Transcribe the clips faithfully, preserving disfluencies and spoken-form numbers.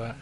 tọa.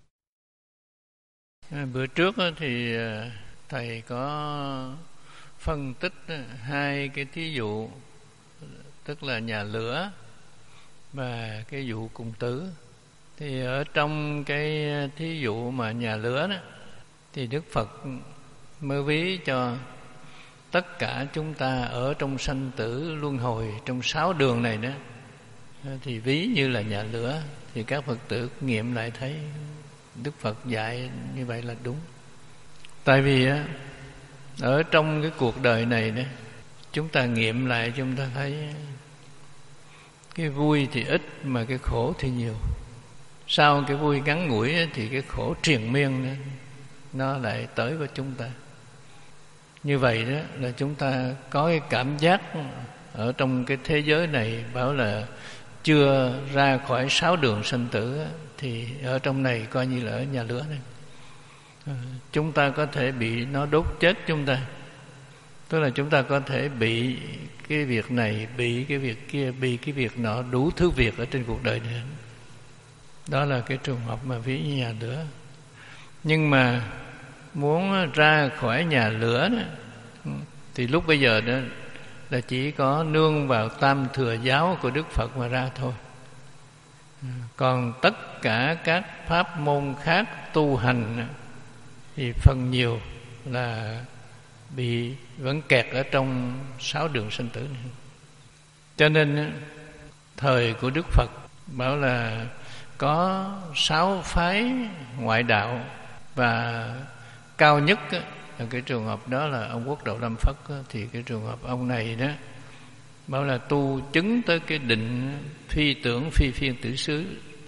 À, bữa trước thì thầy có phân tích hai cái thí dụ, tức là nhà lửa và cái vụ cùng tử. Thì ở trong cái thí dụ mà nhà lửa đó, thì Đức Phật mới ví cho tất cả chúng ta ở trong sanh tử luân hồi trong sáu đường này đó, thì ví như là nhà lửa. Thì các Phật tử nghiệm lại thấy Đức Phật dạy như vậy là đúng. Tại vì á, ở trong cái cuộc đời này đó, chúng ta nghiệm lại chúng ta thấy cái vui thì ít mà cái khổ thì nhiều. Sau cái vui ngắn ngủi thì cái khổ triền miên đó, nó lại tới với chúng ta. Như vậy đó là chúng ta có cái cảm giác ở trong cái thế giới này bảo là chưa ra khỏi sáu đường sanh tử, thì ở trong này coi như là ở nhà lửa này. Chúng ta có thể bị nó đốt chết chúng ta, tức là chúng ta có thể bị cái việc này, bị cái việc kia, bị cái việc nọ, đủ thứ việc ở trên cuộc đời này. Đó là cái trường hợp mà ví như nhà lửa. Nhưng mà muốn ra khỏi nhà lửa đó, thì lúc bây giờ đó là chỉ có nương vào tam thừa giáo của Đức Phật mà ra thôi. Còn tất cả các pháp môn khác tu hành thì phần nhiều là bị vẫn kẹt ở trong sáu đường sanh tử này. Cho nên thời của Đức Phật bảo là có sáu phái ngoại đạo, và cao nhất là cái trường hợp đó là ông Quốc Độ Lâm Phất. Thì cái trường hợp ông này đó bảo là tu chứng tới cái định phi tưởng phi phiên tử xứ.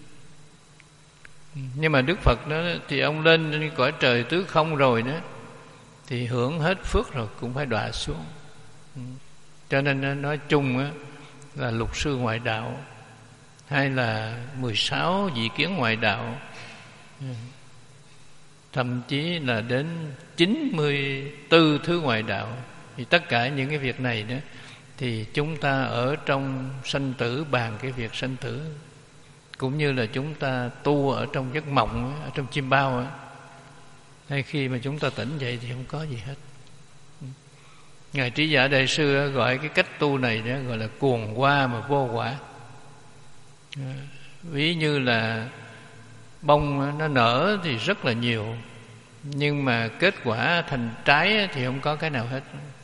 Nhưng mà Đức Phật đó thì ông lên trên cõi trời tứ không rồi đó, thì hưởng hết phước rồi cũng phải đọa xuống. Cho nên nói chung á, là lục sư ngoại đạo hay là mười sáu vị kiến ngoại đạo, thậm chí là đến chín mươi tư thứ ngoại đạo, thì tất cả những cái việc này đó thì chúng ta ở trong sanh tử bàn cái việc sanh tử, cũng như là chúng ta tu ở trong giấc mộng, ở trong chim bao ấy. Hay khi mà chúng ta tỉnh dậy thì không có gì hết. Ngài Trí Giả Đại Sư gọi cái cách tu này đó gọi là cuồng qua mà vô quả. Ví như là bông nó nở thì rất là nhiều, nhưng mà kết quả thành trái thì không có cái nào hết.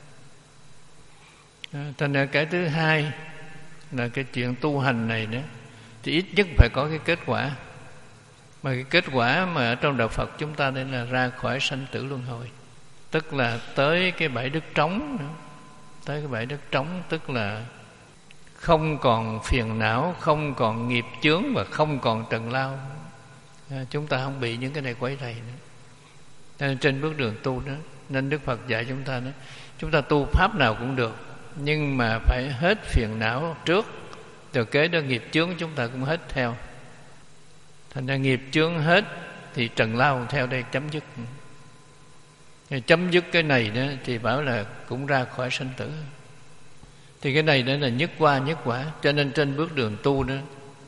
Thành ra cái thứ hai là cái chuyện tu hành này đó, thì ít nhất phải có cái kết quả. Mà cái kết quả mà ở trong đạo Phật chúng ta đây là ra khỏi sanh tử luân hồi, tức là tới cái bãi đất trống. Tới cái bãi đất trống tức là không còn phiền não, không còn nghiệp chướng và không còn trần lao. À, chúng ta không bị những cái này quấy rầy nữa. Nên trên bước đường tu đó, nên Đức Phật dạy chúng ta đó, chúng ta tu pháp nào cũng được, nhưng mà phải hết phiền não trước, rồi kế đó nghiệp chướng chúng ta cũng hết theo. Thành ra nghiệp chướng hết thì trần lao theo đây chấm dứt. Thì chấm dứt cái này đó thì bảo là cũng ra khỏi sanh tử. Thì cái này đó là nhất qua nhất quả. Cho nên trên bước đường tu đó,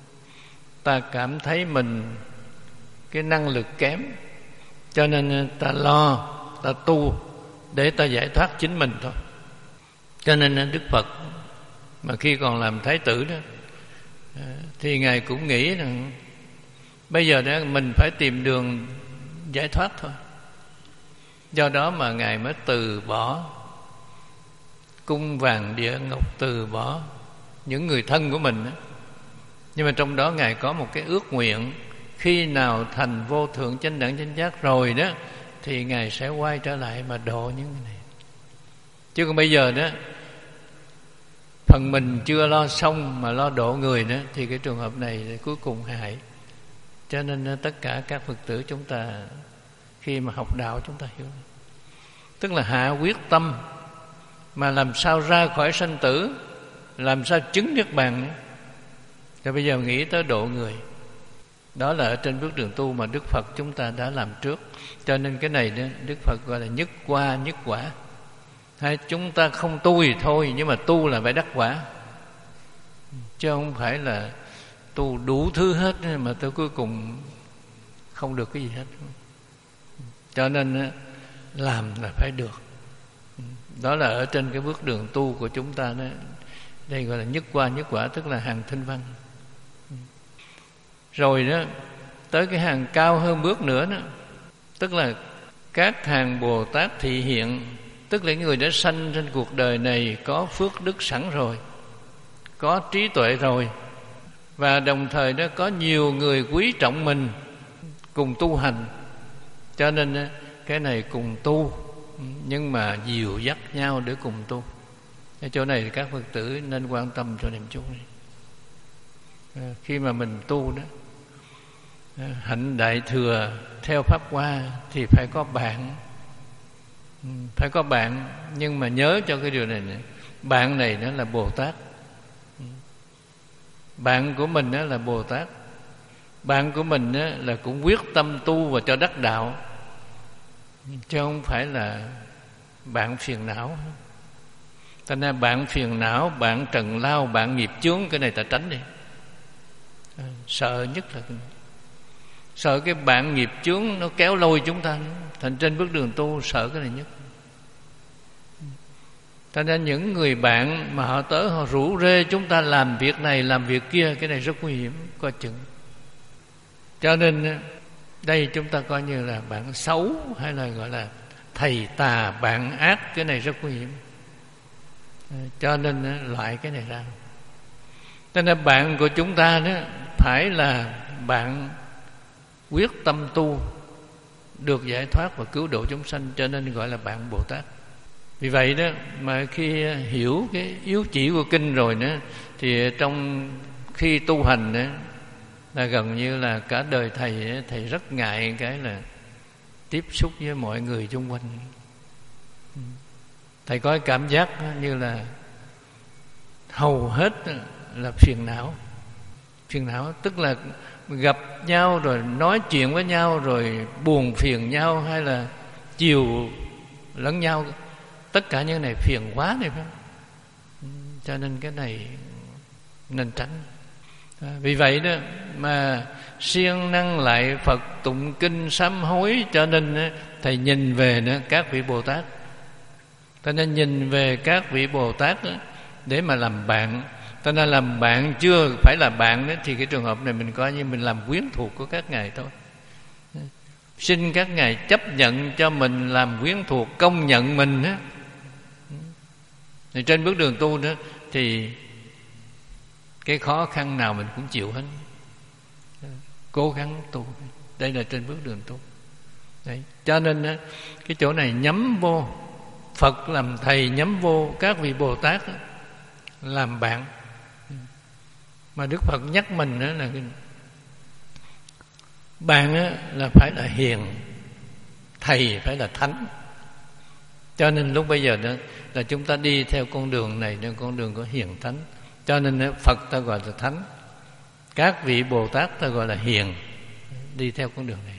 ta cảm thấy mình cái năng lực kém, cho nên ta lo, ta tu để ta giải thoát chính mình thôi. Cho nên Đức Phật mà khi còn làm Thái tử đó, thì Ngài cũng nghĩ rằng bây giờ đó mình phải tìm đường giải thoát thôi. Do đó mà Ngài mới từ bỏ cung vàng địa ngọc, từ bỏ những người thân của mình đó. Nhưng mà trong đó Ngài có một cái ước nguyện, khi nào thành vô thượng chánh đẳng chánh giác rồi đó, thì Ngài sẽ quay trở lại mà độ những người này. Chứ còn bây giờ đó, phần mình chưa lo xong mà lo độ người đó, thì cái trường hợp này cuối cùng hại. Cho nên tất cả các Phật tử chúng ta khi mà học đạo chúng ta hiểu, tức là hạ quyết tâm mà làm sao ra khỏi sanh tử, làm sao chứng niết bàn nữa. Rồi bây giờ nghĩ tới độ người. Đó là ở trên bước đường tu mà Đức Phật chúng ta đã làm trước. Cho nên cái này đó, Đức Phật gọi là nhất qua nhất quả. Hay chúng ta không tu thì thôi, nhưng mà tu là phải đắc quả, chứ không phải là tu đủ thứ hết mà tới cuối cùng không được cái gì hết. Cho nên làm là phải được. Đó là ở trên cái bước đường tu của chúng ta đó. Đây gọi là nhất qua nhất quả, tức là hàng thanh văn. Rồi đó, tới cái hàng cao hơn bước nữa đó, tức là các hàng Bồ Tát thị hiện, tức là người đã sanh trên cuộc đời này có phước đức sẵn rồi, có trí tuệ rồi, và đồng thời đó có nhiều người quý trọng mình cùng tu hành. Cho nên cái này cùng tu, nhưng mà dìu dắt nhau để cùng tu. Cái chỗ này thì các Phật tử nên quan tâm cho niệm chú này. Khi mà mình tu đó, hạnh đại thừa theo Pháp Hoa thì phải có bạn. Phải có bạn, nhưng mà nhớ cho cái điều này nữa. Bạn này nó là Bồ Tát. Bạn của mình đó là Bồ Tát. Bạn của mình đó là cũng quyết tâm tu và cho đắc đạo, chứ không phải là bạn phiền não. Cho nên bạn phiền não, bạn trần lao, bạn nghiệp chướng, cái này ta tránh đi. Sợ nhất là sợ cái bạn nghiệp chướng nó kéo lôi chúng ta. Thành trên bước đường tu sợ cái này nhất. Cho nên những người bạn mà họ tới họ rủ rê chúng ta làm việc này làm việc kia, cái này rất nguy hiểm, coi chừng. Cho nên đây chúng ta coi như là bạn xấu, hay là gọi là thầy tà, bạn ác, cái này rất nguy hiểm. Cho nên loại cái này ra. Cho nên bạn của chúng ta đó phải là bạn quyết tâm tu, được giải thoát và cứu độ chúng sanh, cho nên gọi là bạn Bồ Tát. Vì vậy đó mà khi hiểu cái yếu chỉ của kinh rồi nữa, thì trong khi tu hành đó, là gần như là cả đời thầy thầy rất ngại cái là tiếp xúc với mọi người xung quanh. Thầy có cái cảm giác như là hầu hết là phiền não. Phiền não tức là gặp nhau rồi nói chuyện với nhau rồi buồn phiền nhau, hay là chiều lẫn nhau. Tất cả những này phiền quá này phải không? Cho nên cái này nên tránh. Vì vậy đó mà siêng năng lại Phật tụng kinh sám hối. Cho nên thầy nhìn về nữa các vị Bồ Tát. Cho nên nhìn về các vị Bồ Tát đó, để mà làm bạn. Cho nên làm bạn chưa phải là bạn đó, thì cái trường hợp này mình coi như mình làm quyến thuộc của các ngài thôi. Xin các ngài chấp nhận cho mình làm quyến thuộc, công nhận mình đó. Thì trên bước đường tu đó thì cái khó khăn nào mình cũng chịu hết, cố gắng tu. Đây là trên bước đường tu. Đấy. Cho nên đó, cái chỗ này nhắm vô Phật làm thầy, nhắm vô các vị Bồ Tát đó, làm bạn. Mà Đức Phật nhắc mình đó là bạn đó là phải là hiền, thầy phải là thánh. Cho nên lúc bây giờ đó là chúng ta đi theo con đường này, nên con đường của hiền thánh. Cho nên đó, Phật ta gọi là thánh, các vị Bồ Tát ta gọi là hiền, đi theo con đường này.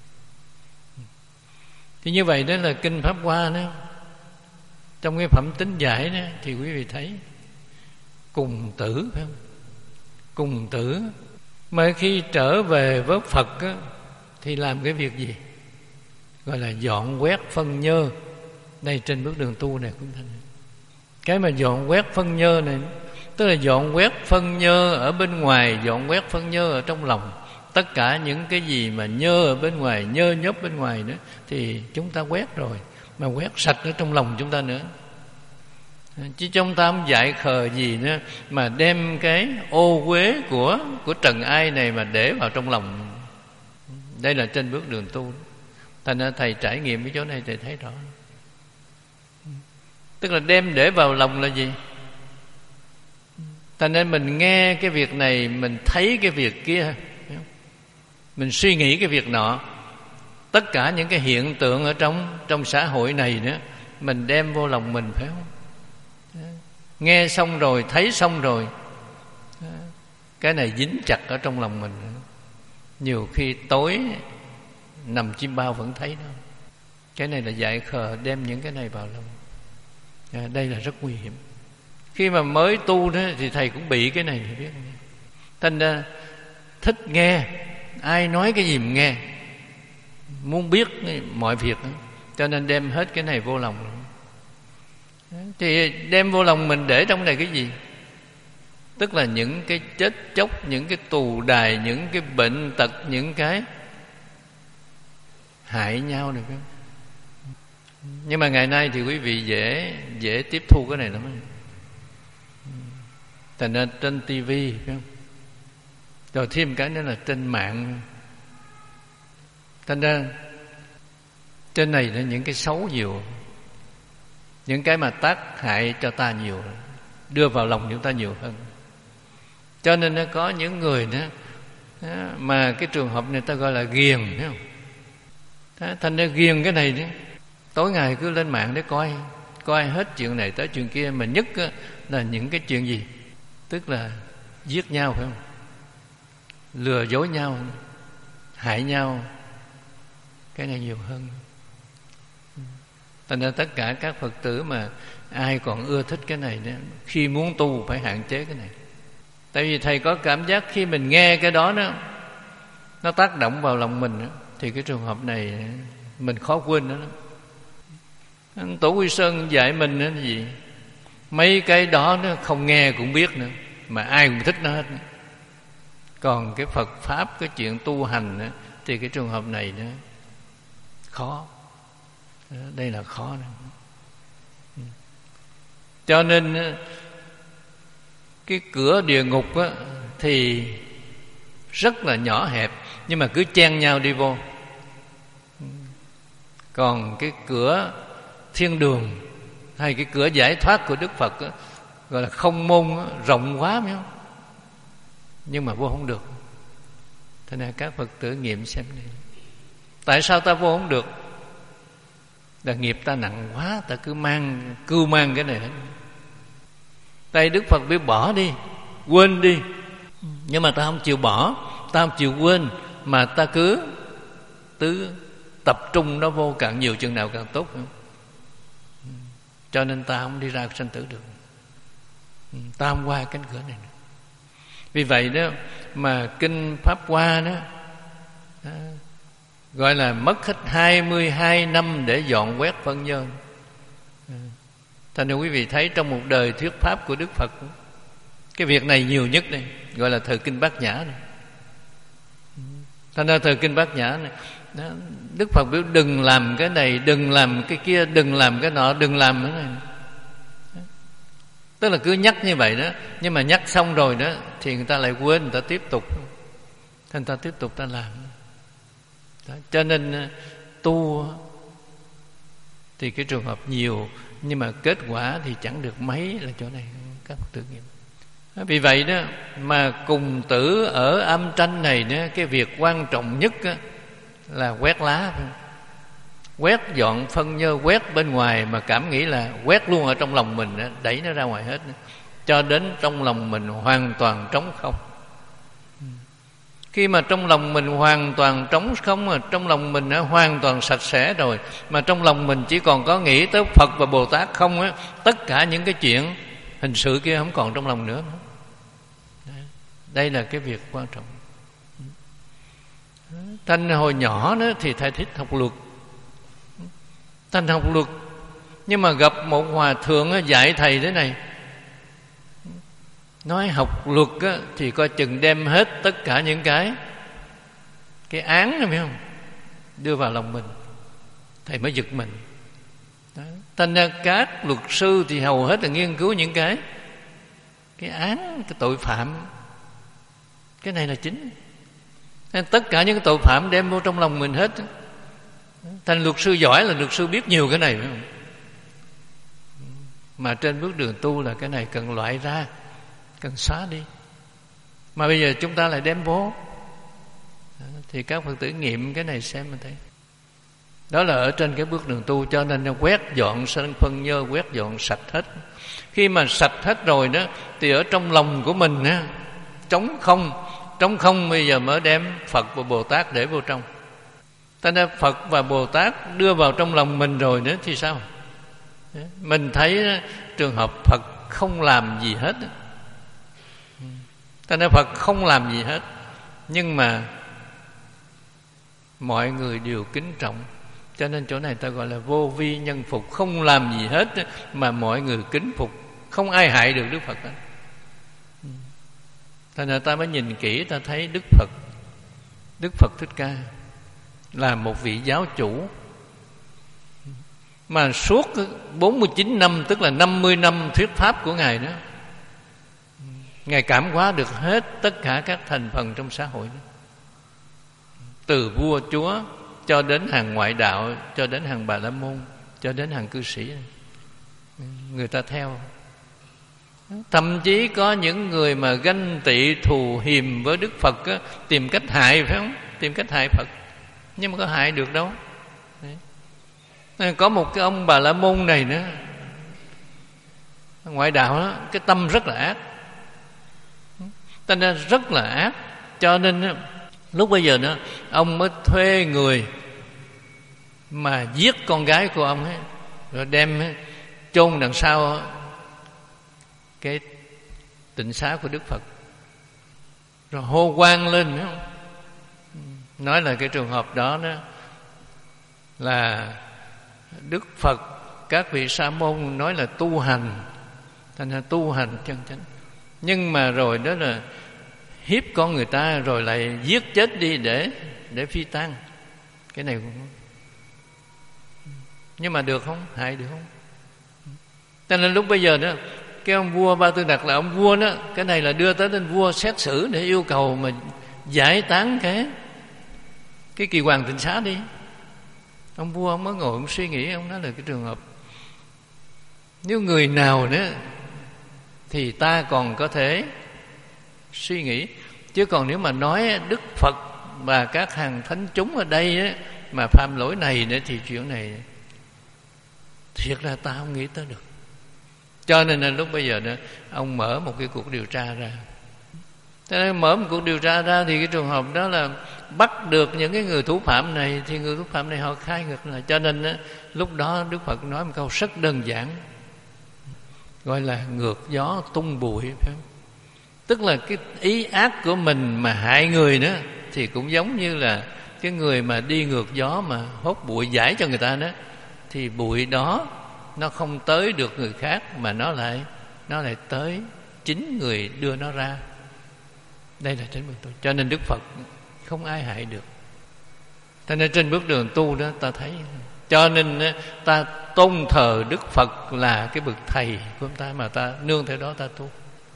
Thì như vậy đó là kinh Pháp Hoa đó. Trong cái phẩm tính giải đó thì quý vị thấy cùng tử, phải không? Cùng tử. Mà khi trở về với Phật á, thì làm cái việc gì? Gọi là dọn quét phân nhơ. Đây trên bước đường tu này cũng thành. Cái mà dọn quét phân nhơ này, tức là dọn quét phân nhơ ở bên ngoài, dọn quét phân nhơ ở trong lòng. Tất cả những cái gì mà nhơ ở bên ngoài, nhơ nhớp bên ngoài nữa, thì chúng ta quét rồi. Mà quét sạch ở trong lòng chúng ta nữa. Chứ chúng ta không dại khờ gì nữa mà đem cái ô uế của của trần ai này mà để vào trong lòng. Đây là trên bước đường tu. Thành ra thầy trải nghiệm cái chỗ này thầy thấy rõ. Tức là đem để vào lòng là gì? Thành nên mình nghe cái việc này, mình thấy cái việc kia, mình suy nghĩ cái việc nọ. Tất cả những cái hiện tượng ở trong trong xã hội này nữa, mình đem vô lòng mình, phải không? Nghe xong rồi, thấy xong rồi, cái này dính chặt ở trong lòng mình. Nhiều khi tối nằm chim bao vẫn thấy đó. Cái này là dại khờ đem những cái này vào lòng. À, đây là rất nguy hiểm. Khi mà mới tu đó thì thầy cũng bị cái này, thì biết. Thành ra thích nghe, ai nói cái gì mình nghe, muốn biết mọi việc, cho nên đem hết cái này vô lòng. Thì đem vô lòng mình để trong này cái gì? Tức là những cái chết chóc, những cái tù đài, những cái bệnh tật, những cái hại nhau được không? Nhưng mà ngày nay thì quý vị dễ dễ tiếp thu cái này lắm. Thành ra trên tivi, rồi thêm cái nữa là trên mạng. Thành ra trên này là những cái xấu nhiều, những cái mà tác hại cho ta nhiều, đưa vào lòng chúng ta nhiều hơn. Cho nên nó có những người đó, mà cái trường hợp này ta gọi là ghiền, thấy không? Đó, thành ra ghiền cái này đó, tối ngày cứ lên mạng để coi, coi hết chuyện này tới chuyện kia, mà nhất là những cái chuyện gì? Tức là giết nhau, phải không? Lừa dối nhau, hại nhau, cái này nhiều hơn. Thành ra tất cả các Phật tử mà ai còn ưa thích cái này đó, khi muốn tu phải hạn chế cái này. Tại vì thầy có cảm giác khi mình nghe cái đó đó, nó tác động vào lòng mình đó, thì cái trường hợp này mình khó quên đó. Tổ Quy Sơn dạy mình đó là gì? Mấy cái đó nó không nghe cũng biết nữa, mà ai cũng thích nó hết. Còn cái Phật Pháp, cái chuyện tu hành đó, thì cái trường hợp này nó khó. Đây là khó đó. Cho nên cái cửa địa ngục á, thì rất là nhỏ hẹp, nhưng mà cứ chen nhau đi vô. Còn cái cửa thiên đường hay cái cửa giải thoát của Đức Phật á, gọi là không môn á, rộng quá phải không? Nhưng mà vô không được. Thế nên các Phật tử nghiệm xem này. Tại sao ta vô không được? Là nghiệp ta nặng quá, ta cứ mang cưu mang cái này hết. Tại Đức Phật biết bỏ đi, quên đi, nhưng mà ta không chịu bỏ, ta không chịu quên, mà ta cứ tứ tập trung nó vô, càng nhiều chừng nào càng tốt. Cho nên ta không đi ra sanh tử được, ta không qua cánh cửa này. Vì vậy đó mà kinh Pháp Hoa đó, đó gọi là mất hết hai mươi hai năm để dọn quét phân nhân. Thành ra quý vị thấy trong một đời thuyết pháp của Đức Phật, cái việc này nhiều nhất đây, gọi là thời kinh Bát Nhã này. Thành ra thời kinh Bát Nhã này đó, Đức Phật biết đừng làm cái này, đừng làm cái kia, đừng làm cái nọ, đừng làm cái này. Tức là cứ nhắc như vậy đó, nhưng mà nhắc xong rồi đó thì người ta lại quên, người ta tiếp tục, người ta tiếp tục ta làm đó. Cho nên tu thì cái trường hợp nhiều, nhưng mà kết quả thì chẳng được mấy, là chỗ này các Phật tử nghiệm. Vì vậy đó mà cùng tử ở âm tranh này đó, cái việc quan trọng nhất đó là quét lá, quét dọn phân nhơ, quét bên ngoài, mà cảm nghĩ là quét luôn ở trong lòng mình đó, đẩy nó ra ngoài hết, cho đến trong lòng mình hoàn toàn trống không. Khi mà trong lòng mình hoàn toàn trống không, mà trong lòng mình đã hoàn toàn sạch sẽ rồi, mà trong lòng mình chỉ còn có nghĩ tới Phật và Bồ Tát không á, tất cả những cái chuyện hình sự kia không còn trong lòng nữa. Đây là cái việc quan trọng. Thanh hồi nhỏ đó thì thầy thích học luật, Thanh học luật, nhưng mà gặp một hòa thượng dạy thầy thế này, nói học luật á, thì coi chừng đem hết tất cả những cái cái án đó, phải không, đưa vào lòng mình. Thầy mới giật mình. Thành ra các luật sư thì hầu hết là nghiên cứu những cái cái án, cái tội phạm, cái này là chính. Nên tất cả những cái tội phạm đem vô trong lòng mình hết. Thành luật sư giỏi là luật sư biết nhiều cái này, phải không? Mà trên bước đường tu là cái này cần loại ra, cần xóa đi. Mà bây giờ chúng ta lại đem vô. Thì các Phật tử nghiệm cái này xem mình thấy. Đó là ở trên cái bước đường tu. Cho nên nó quét dọn sân phân nhơ, quét dọn sạch hết. Khi mà sạch hết rồi đó, thì ở trong lòng của mình á, trống không. Trống không bây giờ mới đem Phật và Bồ Tát để vô trong. Ta nên Phật và Bồ Tát đưa vào trong lòng mình rồi nữa thì sao? Mình thấy trường hợp Phật không làm gì hết. Ta nên Phật không làm gì hết, nhưng mà mọi người đều kính trọng. Cho nên chỗ này ta gọi là vô vi nhân phục, không làm gì hết mà mọi người kính phục, không ai hại được Đức Phật hết. Thành ra ta mới nhìn kỹ, ta thấy Đức Phật Đức Phật Thích Ca là một vị giáo chủ mà suốt bốn mươi chín năm, tức là năm mươi năm thuyết pháp của Ngài đó, Ngài cảm hóa được hết tất cả các thành phần trong xã hội đó. Từ vua chúa cho đến hàng ngoại đạo, cho đến hàng Bà La Môn, cho đến hàng cư sĩ, người ta theo. Thậm chí có những người mà ganh tị thù hiềm với Đức Phật á, tìm cách hại, phải không? Tìm cách hại Phật, nhưng mà có hại được đâu. Đấy. Có một cái ông Bà La Môn này nữa, ngoại đạo đó, cái tâm rất là ác, ta nên rất là ác. Cho nên lúc bây giờ nữa ông mới thuê người mà giết con gái của ông ấy, rồi đem chôn đằng sau cái tịnh xá của Đức Phật, rồi hô quang lên nữa. Nói là cái trường hợp đó đó là Đức Phật, các vị sa môn nói là tu hành, thành ra tu hành chân chánh, nhưng mà rồi đó là hiếp con người ta rồi lại giết chết đi để để phi tang. Cái này cũng, nhưng mà được không? Hại được không? Cho nên lúc bây giờ đó, cái ông vua Ba Tư Đặc là ông vua đó, cái này là đưa tới lên vua xét xử để yêu cầu mà giải tán cái cái kỳ hoàng tịnh xá đi. Ông vua ông mới ngồi ông suy nghĩ, ông nói là cái trường hợp nếu người nào nữa thì ta còn có thể suy nghĩ, chứ còn nếu mà nói Đức Phật và các hàng thánh chúng ở đây á, mà phạm lỗi này nữa thì chuyện này thiệt là ta không nghĩ tới được. Cho nên là lúc bây giờ đó ông mở một cái cuộc điều tra ra. Cho nên mở một cuộc điều tra ra thì cái trường hợp đó là bắt được những cái người thủ phạm này, thì người thủ phạm này họ khai ngược lại. Cho nên đó, lúc đó Đức Phật nói một câu rất đơn giản, gọi là ngược gió tung bụi, phải không? Tức là cái ý ác của mình mà hại người nữa thì cũng giống như là cái người mà đi ngược gió mà hốt bụi giải cho người ta đó, thì bụi đó nó không tới được người khác mà nó lại nó lại tới chính người đưa nó ra. Đây là trên bước tu. Cho nên Đức Phật không ai hại được. Cho nên trên bước đường tu đó ta thấy, cho nên ta tôn thờ Đức Phật là cái bậc thầy của chúng ta, mà ta nương theo đó ta tu.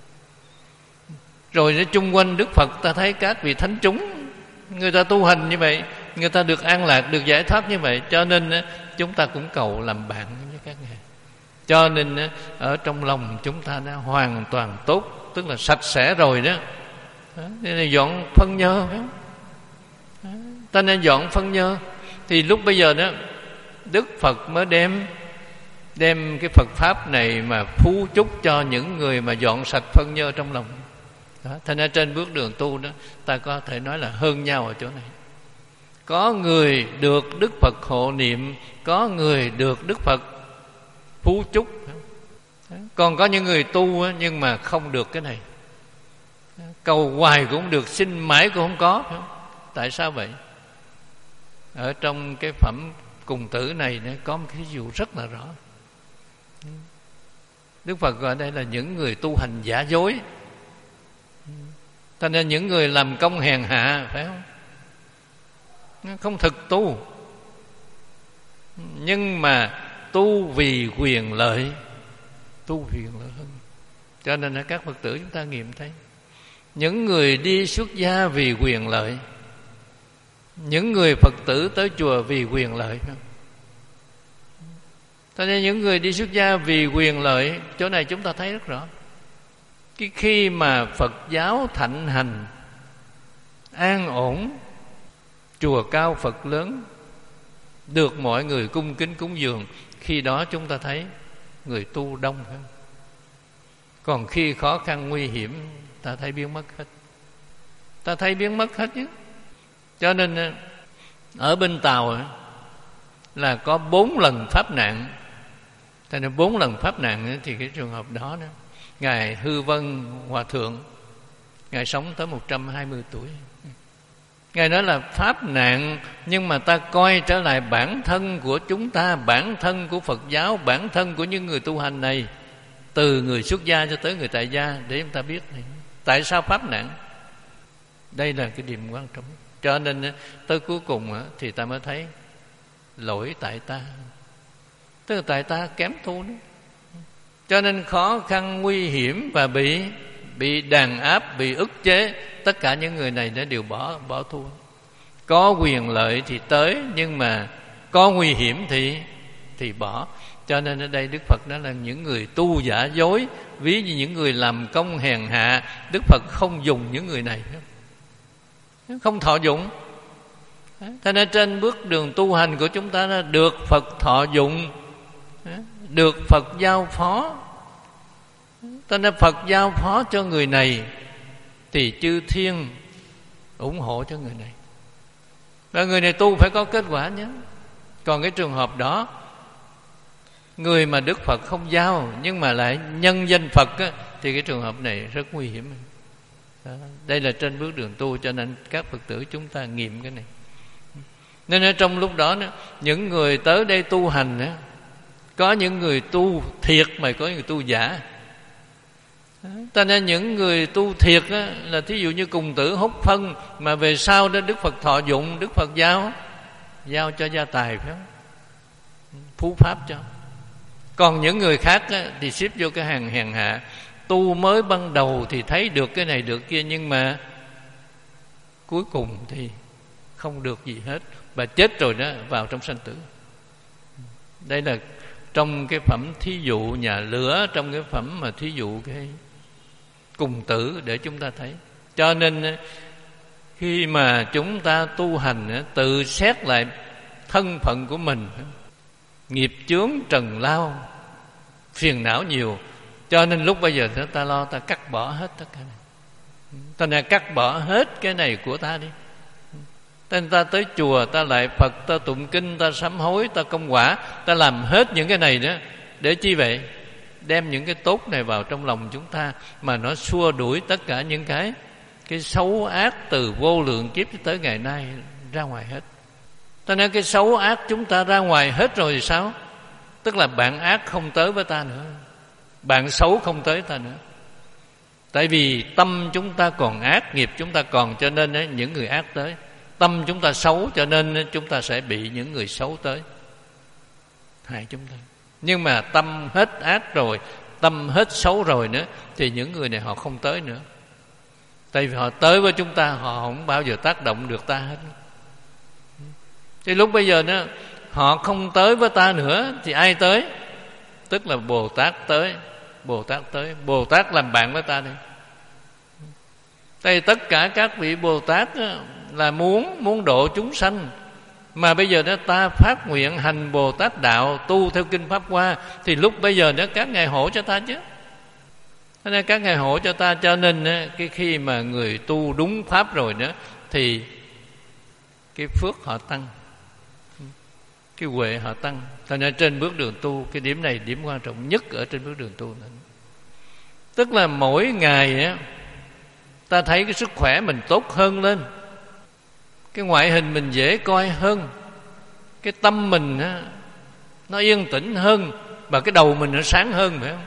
Rồi ở chung quanh Đức Phật ta thấy các vị thánh chúng, người ta tu hành như vậy, người ta được an lạc, được giải thoát như vậy. Cho nên chúng ta cũng cầu làm bạn với các ngài. Cho nên ở trong lòng chúng ta đã hoàn toàn tốt, tức là sạch sẽ rồi đó. Nên là dọn phân nhơ, phải không? Ta nên dọn phân nhơ. Thì lúc bây giờ đó Đức Phật mới đem đem cái Phật pháp này mà phú chúc cho những người mà dọn sạch phân nhơ trong lòng. Đó. Thành ra trên bước đường tu đó, ta có thể nói là hơn nhau ở chỗ này. Có người được Đức Phật hộ niệm, có người được Đức Phật phú chúc. Còn có những người tu nhưng mà không được cái này, cầu hoài cũng không được, xin mãi cũng không có. Tại sao vậy? Ở trong cái phẩm Cùng Tử này có một cái ví dụ rất là rõ. Đức Phật gọi đây là những người tu hành giả dối. Cho nên những người làm công hèn hạ, phải không? Không thực tu, nhưng mà tu vì quyền lợi, tu vì quyền lợi hơn. Cho nên các Phật tử chúng ta nghiệm thấy, những người đi xuất gia vì quyền lợi, những người Phật tử tới chùa vì quyền lợi. Cho nên những người đi xuất gia vì quyền lợi, chỗ này chúng ta thấy rất rõ. Cái khi mà Phật giáo thịnh hành, an ổn, chùa cao Phật lớn, được mọi người cung kính cúng dường, khi đó chúng ta thấy người tu đông hơn. Còn khi khó khăn nguy hiểm, ta thấy biến mất hết. Ta thấy biến mất hết chứ. Cho nên ở bên Tàu là có bốn lần pháp nạn. Cho nên bốn lần pháp nạn thì cái trường hợp đó, đó Ngài Hư Vân Hòa Thượng, Ngài sống tới một trăm hai mươi tuổi. Ngài nói là pháp nạn, nhưng mà ta coi trở lại bản thân của chúng ta, bản thân của Phật giáo, bản thân của những người tu hành này, từ người xuất gia cho tới người tại gia, để chúng ta biết này, tại sao pháp nạn. Đây là cái điểm quan trọng. Cho nên tới cuối cùng thì ta mới thấy lỗi tại ta, tức là tại ta kém tu đó. Cho nên khó khăn, nguy hiểm và bị bị đàn áp, bị ức chế. Tất cả những người này đã đều bỏ bỏ thua. Có quyền lợi thì tới, nhưng mà có nguy hiểm thì thì bỏ. Cho nên ở đây Đức Phật nói là những người tu giả dối, ví như những người làm công hèn hạ, Đức Phật không dùng những người này, không thọ dụng. Thế nên trên bước đường tu hành của chúng ta là được Phật thọ dụng, được Phật giao phó. Cho nên Phật giao phó cho người này thì chư thiên ủng hộ cho người này, và người này tu phải có kết quả nhé. Còn cái trường hợp đó, người mà Đức Phật không giao nhưng mà lại nhân danh Phật á, thì cái trường hợp này rất nguy hiểm. Đó. Đây là trên bước đường tu, cho nên các Phật tử chúng ta nghiệm cái này. Nên ở trong lúc đó, những người tới đây tu hành á, có những người tu thiệt mà có những người tu giả. Cho nên những người tu thiệt á, là thí dụ như cùng tử hút phân, mà về sau đó Đức Phật thọ dụng, Đức Phật giao giao cho gia tài, phải không? Phú pháp cho. Còn những người khác á, thì xếp vô cái hàng hèn hạ. Tu mới ban đầu thì thấy được cái này được kia, nhưng mà cuối cùng thì không được gì hết, và chết rồi đó, vào trong sanh tử. Đây là trong cái phẩm thí dụ nhà lửa, trong cái phẩm mà thí dụ cái cùng tử để chúng ta thấy. Cho nên khi mà chúng ta tu hành, tự xét lại thân phận của mình, nghiệp chướng trần lao, phiền não nhiều. Cho nên lúc bây giờ ta lo ta cắt bỏ hết tất cả này. Ta này cắt bỏ hết cái này của ta đi. Nên ta tới chùa, ta lại Phật, ta tụng kinh, ta sám hối, ta công quả, ta làm hết những cái này đó. Để chi vậy? Đem những cái tốt này vào trong lòng chúng ta, mà nó xua đuổi tất cả những cái cái xấu ác từ vô lượng kiếp tới ngày nay ra ngoài hết. Cho nên cái xấu ác chúng ta ra ngoài hết rồi thì sao? Tức là bạn ác không tới với ta nữa, bạn xấu không tới ta nữa. Tại vì tâm chúng ta còn ác, nghiệp chúng ta còn, cho nên những người ác tới. Tâm chúng ta xấu, cho nên chúng ta sẽ bị những người xấu tới hại chúng ta. Nhưng mà tâm hết ác rồi, tâm hết xấu rồi nữa, thì những người này họ không tới nữa. Tại vì họ tới với chúng ta, họ không bao giờ tác động được ta hết. Thì lúc bây giờ nữa, họ không tới với ta nữa, thì ai tới? Tức là Bồ Tát tới. Bồ Tát tới, Bồ Tát làm bạn với ta đi. Tại tất cả các vị Bồ Tát là muốn muốn độ chúng sanh, mà bây giờ đó ta phát nguyện hành Bồ Tát đạo, tu theo kinh Pháp Hoa, thì lúc bây giờ đó các ngài hộ cho ta chứ. Thế nên các ngài hộ cho ta, cho nên cái khi mà người tu đúng pháp rồi đó, thì cái phước họ tăng, cái huệ họ tăng. Cho nên trên bước đường tu, cái điểm này điểm quan trọng nhất ở trên bước đường tu này. Tức là mỗi ngày á, ta thấy cái sức khỏe mình tốt hơn lên, cái ngoại hình mình dễ coi hơn, cái tâm mình á, nó yên tĩnh hơn, và cái đầu mình nó sáng hơn, phải không?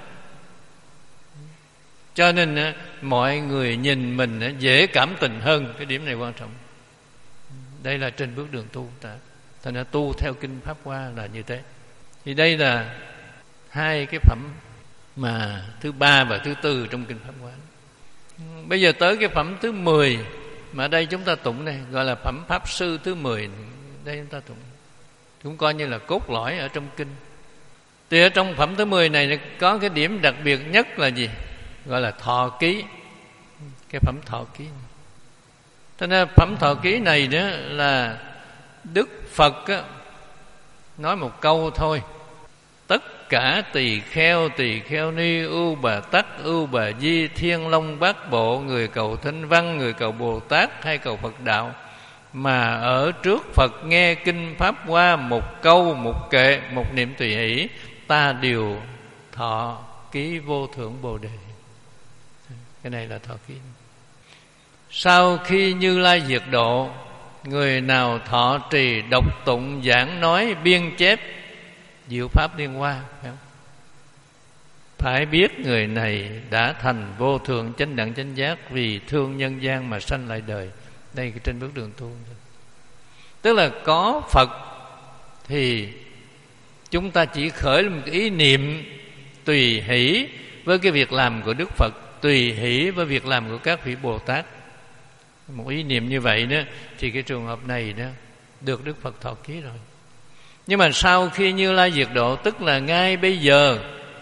Cho nên á, mọi người nhìn mình á, dễ cảm tình hơn. Cái điểm này quan trọng. Đây là trên bước đường tu ta. Thành ra tu theo kinh Pháp Hoa là như thế. Thì đây là hai cái phẩm mà thứ ba và thứ tư trong kinh Pháp Hoa. Bây giờ tới cái phẩm thứ mười mà ở đây chúng ta tụng này, gọi là phẩm Pháp Sư thứ mười. Đây chúng ta tụng cũng coi như là cốt lõi ở trong kinh. Thì ở trong phẩm thứ mười này có cái điểm đặc biệt nhất là gì? Gọi là thọ ký. Cái phẩm thọ ký. Cho nên phẩm thọ ký này đó là Đức Phật á, nói một câu thôi: tất cả tỳ kheo, tỳ kheo ni, ưu bà tắc, ưu bà di, thiên long bát bộ, người cầu thanh văn, người cầu Bồ Tát hay cầu Phật đạo, mà ở trước Phật nghe kinh Pháp Hoa một câu, một kệ, một niệm tùy hỷ, ta đều thọ ký vô thượng Bồ Đề. Cái này là thọ ký. Sau khi Như Lai diệt độ người nào thọ trì đọc tụng giảng nói biên chép diệu pháp liên hoa, phải không? Phải biết người này đã thành vô thượng chánh đẳng chánh giác vì thương nhân gian mà sanh lại đời. Đây trên bước đường tu. Tức là có Phật thì chúng ta chỉ khởi một ý niệm tùy hỷ với cái việc làm của Đức Phật, tùy hỷ với việc làm của các vị Bồ Tát. Một ý niệm như vậy đó thì cái trường hợp này đó được Đức Phật thọ ký rồi. Nhưng mà sau khi Như Lai diệt độ, tức là ngay bây giờ,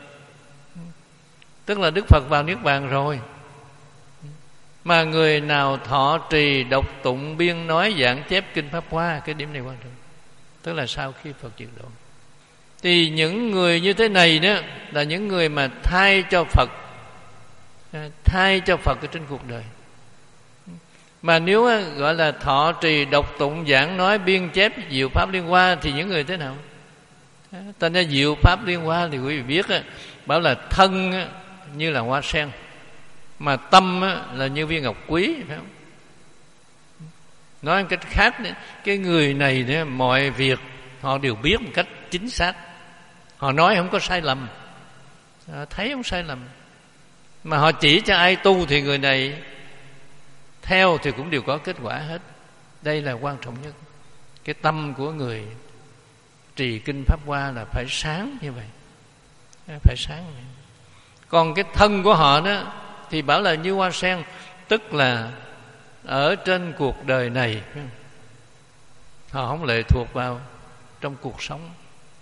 tức là Đức Phật vào Niết Bàn rồi, mà người nào thọ trì đọc tụng biên nói giảng chép kinh Pháp Hoa, cái điểm này quan trọng, tức là sau khi Phật diệt độ, thì những người như thế này đó là những người mà thay cho Phật, thay cho Phật ở trên cuộc đời. Mà nếu gọi là thọ trì đọc tụng giảng nói biên chép diệu pháp liên hoa thì những người thế nào? Ta nói diệu pháp liên hoa thì quý vị biết bảo là thân như là hoa sen, mà tâm là như viên ngọc quý, phải không? Nói một cách khác, cái người này mọi việc họ đều biết một cách chính xác, họ nói không có sai lầm, thấy không sai lầm, mà họ chỉ cho ai tu thì người này theo thì cũng đều có kết quả hết. Đây là quan trọng nhất. Cái tâm của người trì kinh Pháp Hoa là phải sáng như vậy, phải sáng như vậy. Còn cái thân của họ đó thì bảo là như hoa sen, tức là ở trên cuộc đời này họ không lệ thuộc vào trong cuộc sống.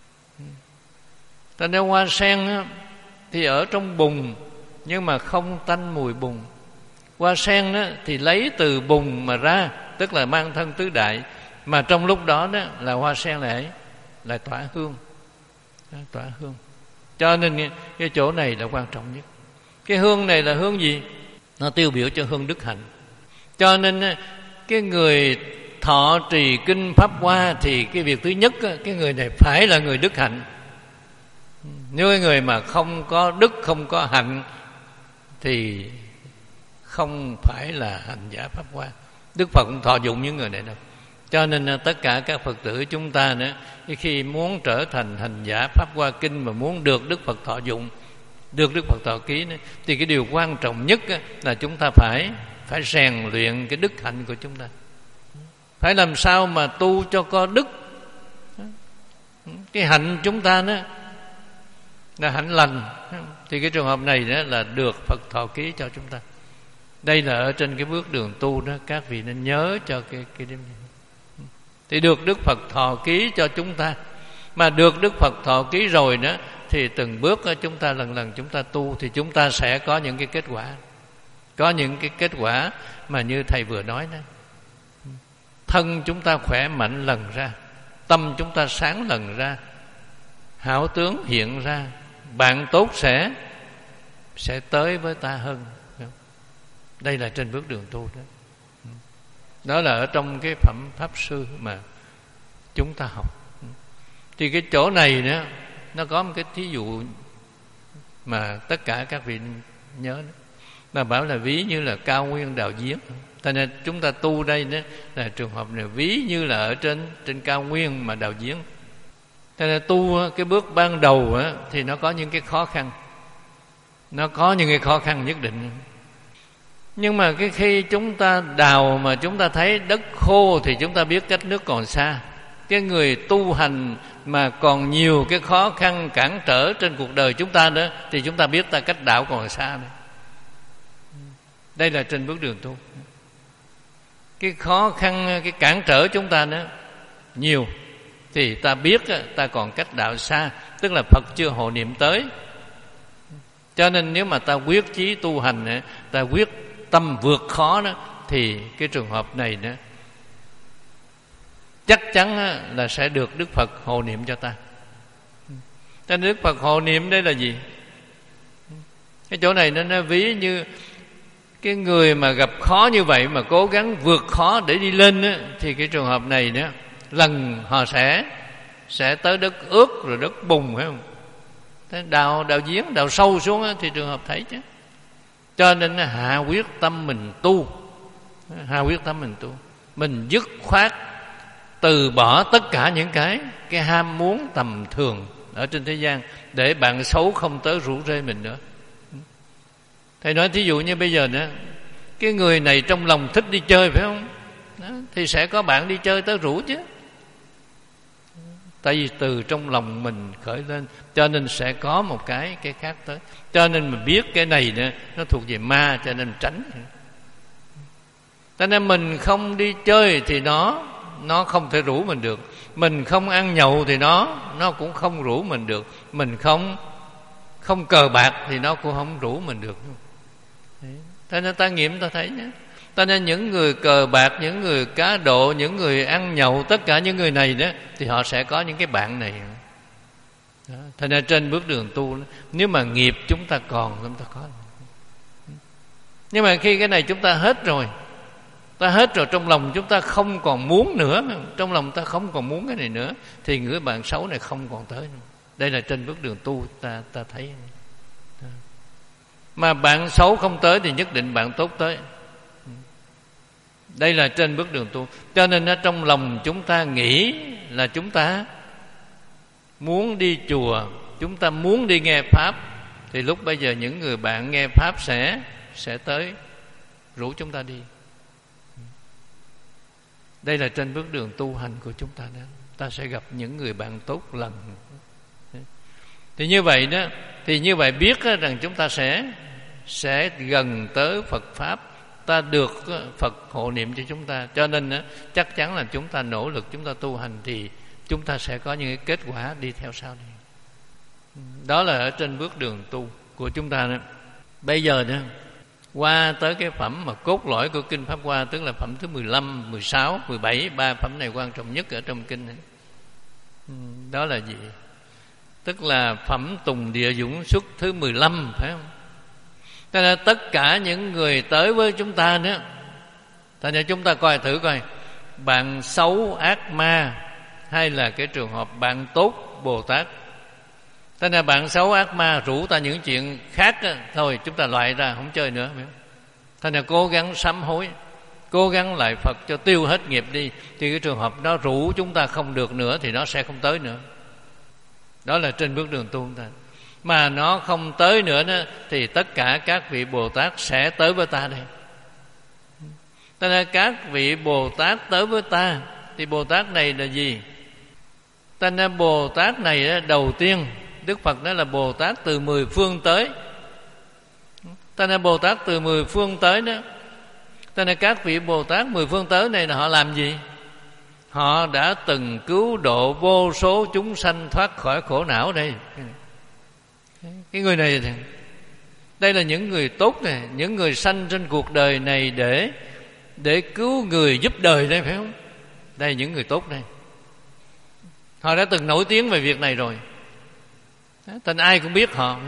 Ta nói hoa sen á, thì ở trong bùn nhưng mà không tanh mùi bùn. Hoa sen đó thì lấy từ bùn mà ra, tức là mang thân tứ đại, mà trong lúc đó đó là hoa sen lại lại tỏa hương, tỏa hương. Cho nên cái chỗ này là quan trọng nhất. Cái hương này là hương gì? Nó tiêu biểu cho hương đức hạnh. Cho nên cái người thọ trì kinh Pháp Hoa thì cái việc thứ nhất, cái người này phải là người đức hạnh. Nếu cái người mà không có đức, không có hạnh thì không phải là hành giả Pháp Hoa. Đức Phật cũng thọ dụng những người này đâu. Cho nên tất cả các Phật tử chúng ta nữa, khi muốn trở thành hành giả Pháp Hoa Kinh mà muốn được Đức Phật thọ dụng, được Đức Phật thọ ký nữa, thì cái điều quan trọng nhất là chúng ta phải phải rèn luyện cái đức hạnh của chúng ta. Phải làm sao mà tu cho có đức. Cái hạnh chúng ta đó là hạnh lành, thì cái trường hợp này đó là được Phật thọ ký cho chúng ta. Đây là ở trên cái bước đường tu đó, các vị nên nhớ cho cái cái điểm này. Thì được Đức Phật thọ ký cho chúng ta, mà được Đức Phật thọ ký rồi đó thì từng bước chúng ta lần lần chúng ta tu thì chúng ta sẽ có những cái kết quả, có những cái kết quả mà như thầy vừa nói đó. Thân chúng ta khỏe mạnh lần ra, tâm chúng ta sáng lần ra, hảo tướng hiện ra, bạn tốt sẽ sẽ tới với ta hơn. Đây là trên bước đường tu đó. Đó là ở trong cái phẩm Pháp Sư mà chúng ta học. Thì cái chỗ này đó, nó có một cái thí dụ mà tất cả các vị nhớ đó. Mà bảo là ví như là cao nguyên đào giếng. Cho nên chúng ta tu đây đó là trường hợp này ví như là ở trên trên cao nguyên mà đào giếng. Cho nên tu cái bước ban đầu á, thì nó có những cái khó khăn, nó có những cái khó khăn nhất định. Nhưng mà cái khi chúng ta đào mà chúng ta thấy đất khô thì chúng ta biết cách nước còn xa. Cái người tu hành mà còn nhiều cái khó khăn cản trở trên cuộc đời chúng ta nữa thì chúng ta biết ta cách đạo còn xa nữa. Đây là trên bước đường tu. Cái khó khăn, cái cản trở chúng ta nữa nhiều thì ta biết ta còn cách đạo xa, tức là Phật chưa hộ niệm tới. Cho nên nếu mà ta quyết chí tu hành, ta quyết tâm vượt khó đó, thì cái trường hợp này nữa chắc chắn là sẽ được Đức Phật hộ niệm cho ta. Cho nên Đức Phật hộ niệm đây là gì? Cái chỗ này nó, nó ví như cái người mà gặp khó như vậy mà cố gắng vượt khó để đi lên đó, thì cái trường hợp này đó lần họ sẽ sẽ tới đất ướt rồi đất bùn, phải không? Đào đào giếng, đào sâu xuống đó, thì trường hợp thấy chứ. Cho nên hạ quyết tâm mình tu, hạ quyết tâm mình tu. mình dứt khoát từ bỏ tất cả những cái cái ham muốn tầm thường ở trên thế gian, để bạn xấu không tới rủ rê mình nữa. Thầy nói thí dụ như bây giờ nữa, cái người này trong lòng thích đi chơi phải không? Đó, thì sẽ có bạn đi chơi tới rủ chứ. Tại vì từ trong lòng mình khởi lên, cho nên sẽ có một cái cái khác tới. Cho nên mình biết cái này nữa, nó thuộc về ma, cho nên tránh. Cho nên mình không đi chơi thì nó nó không thể rủ mình được. Mình không ăn nhậu thì nó nó cũng không rủ mình được. Mình không không cờ bạc thì nó cũng không rủ mình được. Cho nên ta nghiệm ta thấy nhé. Cho nên những người cờ bạc, những người cá độ, những người ăn nhậu, tất cả những người này đó, thì họ sẽ có những cái bạn này. Đó. Cho nên trên bước đường tu, nếu mà nghiệp chúng ta còn, chúng ta có. Nhưng mà khi cái này chúng ta hết rồi, ta hết rồi, trong lòng chúng ta không còn muốn nữa, trong lòng ta không còn muốn cái này nữa, thì người bạn xấu này không còn tới nữa. Đây là trên bước đường tu ta ta thấy. Đó. Mà bạn xấu không tới thì nhất định bạn tốt tới. Đây là trên bước đường tu. Cho nên ở trong lòng chúng ta nghĩ là chúng ta muốn đi chùa, chúng ta muốn đi nghe Pháp, thì lúc bây giờ những người bạn nghe Pháp sẽ sẽ tới rủ chúng ta đi. Đây là trên bước đường tu hành của chúng ta đó. Ta sẽ gặp những người bạn tốt lần. Thì như vậy đó, thì như vậy biết rằng chúng ta sẽ sẽ gần tới Phật Pháp, ta được Phật hộ niệm cho chúng ta. Cho nên chắc chắn là chúng ta nỗ lực, chúng ta tu hành thì chúng ta sẽ có những cái kết quả đi theo sau này. Đó là ở trên bước đường tu của chúng ta đó. Bây giờ đó, qua tới cái phẩm mà cốt lõi của Kinh Pháp Hoa, tức là phẩm thứ mười lăm, mười sáu, mười bảy, ba phẩm này quan trọng nhất ở trong kinh này. Đó là gì? Tức là phẩm Tùng Địa Dũng Xuất thứ mười lăm, phải không? Cho nên tất cả những người tới với chúng ta nữa, thành ra chúng ta coi thử coi, bạn xấu ác ma hay là cái trường hợp bạn tốt Bồ Tát. Cho nên bạn xấu ác ma rủ ta những chuyện khác đó, thôi chúng ta loại ra không chơi nữa. Thành ra cố gắng sám hối, cố gắng lại Phật cho tiêu hết nghiệp đi, thì cái trường hợp nó rủ chúng ta không được nữa thì nó sẽ không tới nữa. Đó là trên bước đường tu chúng ta. Mà nó không tới nữa đó, thì tất cả các vị Bồ Tát sẽ tới với ta đây. Cho nên các vị Bồ Tát tới với ta, thì Bồ Tát này là gì? Cho nên Bồ Tát này đó, đầu tiên Đức Phật nói là Bồ Tát từ mười phương tới. Cho nên Bồ Tát từ mười phương tới đó. Cho nên các vị Bồ Tát mười phương tới này là họ làm gì? Họ đã từng cứu độ vô số chúng sanh thoát khỏi khổ não đây. Cái người này, đây là những người tốt này, những người sanh trên cuộc đời này để để cứu người, giúp đời đây, phải không? Đây là những người tốt đây. Họ đã từng nổi tiếng về việc này rồi, tên ai cũng biết họ.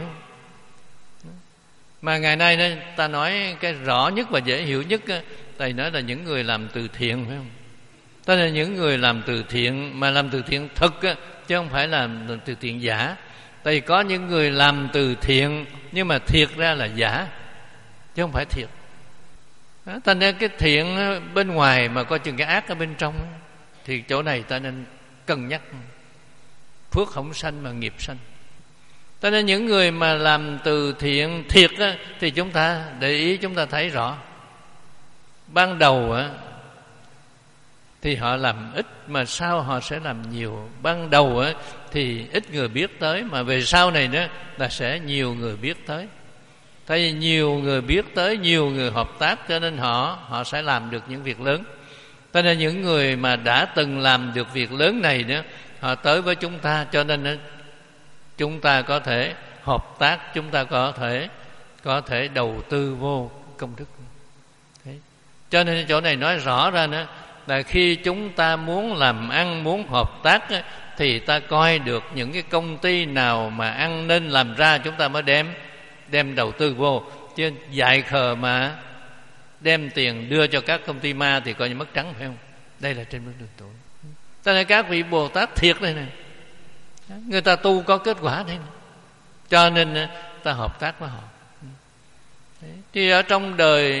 Mà ngày nay này, ta nói cái rõ nhất và dễ hiểu nhất, Thầy nói là những người làm từ thiện, phải không? Tức là những người làm từ thiện, mà làm từ thiện thực chứ không phải làm từ thiện giả. Tại vì có những người làm từ thiện nhưng mà thiệt ra là giả, chứ không phải thiệt. Thành ra cái thiện bên ngoài mà coi chừng cái ác ở bên trong, thì chỗ này ta nên cân nhắc. Phước không sanh mà nghiệp sanh. Cho nên những người mà làm từ thiện thiệt á, thì chúng ta để ý, chúng ta thấy rõ. Ban đầu á, thì họ làm ít, mà sau họ sẽ làm nhiều. Ban đầu á, thì ít người biết tới, mà về sau này nữa là sẽ nhiều người biết tới. Tại vì nhiều người biết tới, nhiều người hợp tác, cho nên họ họ sẽ làm được những việc lớn. Cho nên những người mà đã từng làm được việc lớn này nữa, họ tới với chúng ta, cho nên chúng ta có thể hợp tác, chúng ta có thể có thể đầu tư vô công đức. Thế. Cho nên chỗ này nói rõ ra nữa là khi chúng ta muốn làm ăn, muốn hợp tác, thì ta coi được những cái công ty nào mà ăn nên làm ra, chúng ta mới đem đem đầu tư vô. Chứ dại khờ mà đem tiền đưa cho các công ty ma thì coi như mất trắng, phải không? Đây là trên bước đường tu. Cho nên các vị Bồ Tát thiệt đây này, người ta tu có kết quả đây này, cho nên ta hợp tác với họ. Thì ở trong đời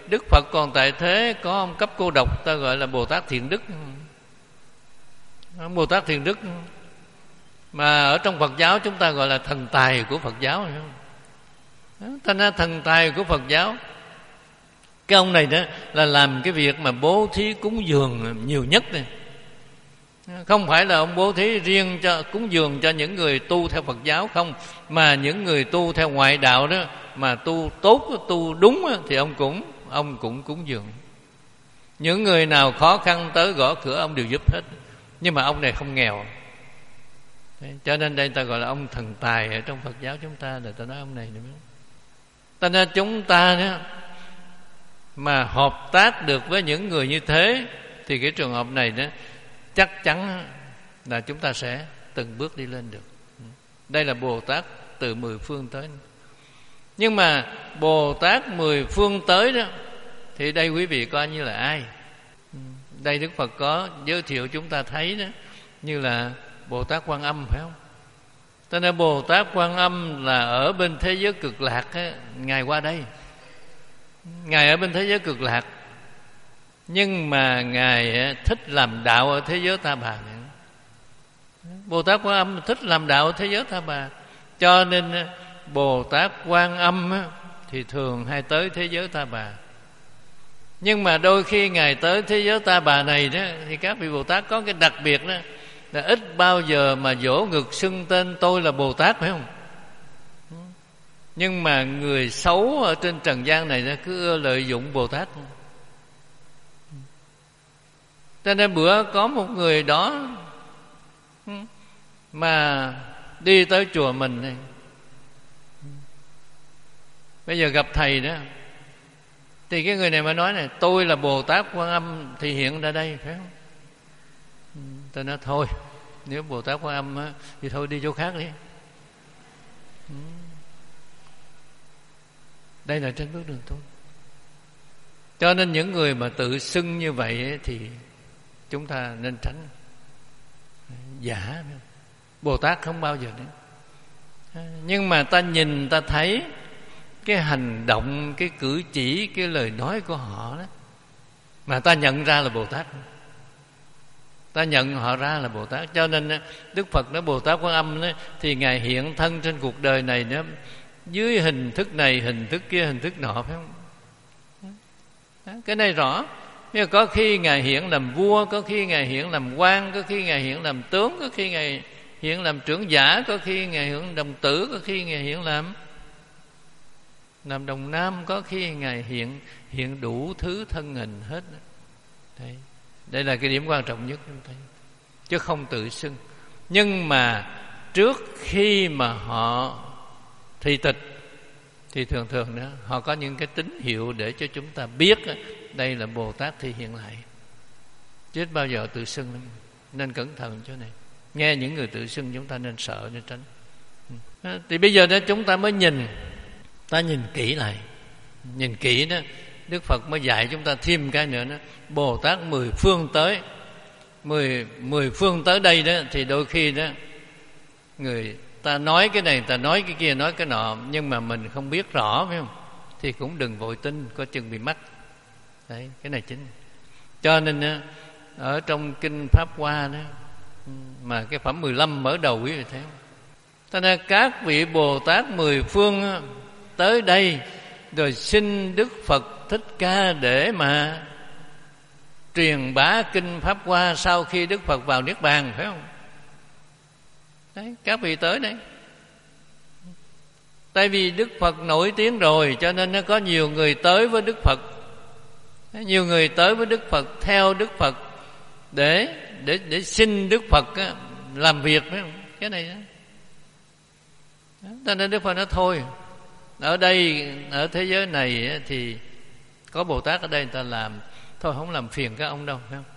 Đức Phật còn tại thế có ông cấp cô độc, ta gọi là Bồ Tát Thiện Đức. Ông Bồ Tát Thiện Đức mà ở trong Phật giáo chúng ta gọi là thần tài của Phật giáo, hiểu không? Thành ra thần tài của Phật giáo, cái ông này đó là làm cái việc mà bố thí cúng dường nhiều nhất này. Không phải là ông bố thí riêng cho cúng dường cho những người tu theo Phật giáo không, mà những người tu theo ngoại đạo đó mà tu tốt, tu đúng thì ông cũng ông cũng cúng dường. Những người nào khó khăn tới gõ cửa ông đều giúp hết. Nhưng mà ông này không nghèo. Cho nên đây ta gọi là ông thần tài ở trong Phật giáo chúng ta, là ta nói ông này nữa. Ta nên chúng ta đó mà hợp tác được với những người như thế thì cái trường hợp này đó chắc chắn là chúng ta sẽ từng bước đi lên được. Đây là Bồ Tát từ mười phương tới. Nhưng mà Bồ Tát mười phương tới đó thì đây quý vị coi như là ai? Đây Đức Phật có giới thiệu chúng ta thấy đó, như là Bồ Tát Quan Âm, phải không? Cho nên Bồ Tát Quan Âm là ở bên thế giới cực lạc á, Ngài qua đây, Ngài ở bên thế giới cực lạc, nhưng mà Ngài thích làm đạo ở thế giới Ta Bà này. Bồ Tát Quan Âm thích làm đạo ở thế giới Ta Bà, cho nên Bồ Tát Quan Âm thì thường hay tới thế giới Ta Bà. Nhưng mà đôi khi Ngài tới thế giới Ta Bà này đó, thì các vị Bồ Tát có cái đặc biệt đó là ít bao giờ mà vỗ ngực xưng tên tôi là Bồ Tát, phải không? Nhưng mà người xấu ở trên trần gian này nó cứ ưa lợi dụng Bồ Tát. Cho nên bữa có một người đó mà đi tới chùa mình này, bây giờ gặp thầy đó, thì cái người này mà nói này, tôi là Bồ Tát Quan Âm thì hiện ra đây, phải không? Tôi nói thôi, nếu Bồ Tát Quan Âm á, thì thôi đi chỗ khác đi. Đây là trên bước đường tu. Cho nên những người mà tự xưng như vậy ấy, thì chúng ta nên tránh. Giả Bồ Tát không bao giờ nữa. Nhưng mà ta nhìn ta thấy cái hành động, cái cử chỉ, cái lời nói của họ đó, mà ta nhận ra là Bồ Tát, ta nhận họ ra là Bồ Tát. Cho nên Đức Phật nói Bồ Tát Quan Âm đó, thì Ngài hiện thân trên cuộc đời này đó, dưới hình thức này, hình thức kia, hình thức nọ, phải không? Cái này rõ. Nhưng mà có khi Ngài hiện làm vua, có khi Ngài hiện làm quan, có khi Ngài hiện làm tướng, có khi Ngài hiện làm trưởng giả, có khi Ngài hiện đồng tử, có khi Ngài hiện làm làm đồng nam, có khi Ngài hiện hiện đủ thứ thân hình hết. Đây, đây là cái điểm quan trọng nhất chúng ta, chứ không tự xưng. Nhưng mà trước khi mà họ thị tịch thì thường thường đó họ có những cái tín hiệu để cho chúng ta biết đây là Bồ Tát thì hiện lại, chứ bao giờ tự xưng lắm. Nên cẩn thận chỗ này. Nghe những người tự xưng chúng ta nên sợ, nên tránh. Thì bây giờ đó chúng ta mới nhìn, ta nhìn kỹ lại, nhìn kỹ đó, Đức Phật mới dạy chúng ta thêm cái nữa đó. Bồ Tát mười phương tới, mười mười phương tới đây đó, thì đôi khi đó người ta nói cái này, ta nói cái kia, nói cái nọ, nhưng mà mình không biết rõ, phải không? Thì cũng đừng vội tin, có chừng bị mắc. Đấy, cái này chính. Cho nên đó, ở trong kinh Pháp Hoa đó, mà cái phẩm mười lăm mở đầu quý vị thấy không? Cho nên các vị Bồ Tát mười phương đó, tới đây rồi xin Đức Phật Thích Ca để mà truyền bá kinh Pháp Hoa sau khi Đức Phật vào Niết Bàn, phải không? Đấy, các vị tới đấy. Tại vì Đức Phật nổi tiếng rồi, cho nên nó có nhiều người tới với Đức Phật, nhiều người tới với Đức Phật, theo Đức Phật để để để xin Đức Phật á, làm việc, phải không? Cái này đó. Cho nên Đức Phật nói thôi, ở đây, ở thế giới này thì có Bồ Tát ở đây người ta làm, thôi không làm phiền các ông đâu, phải không?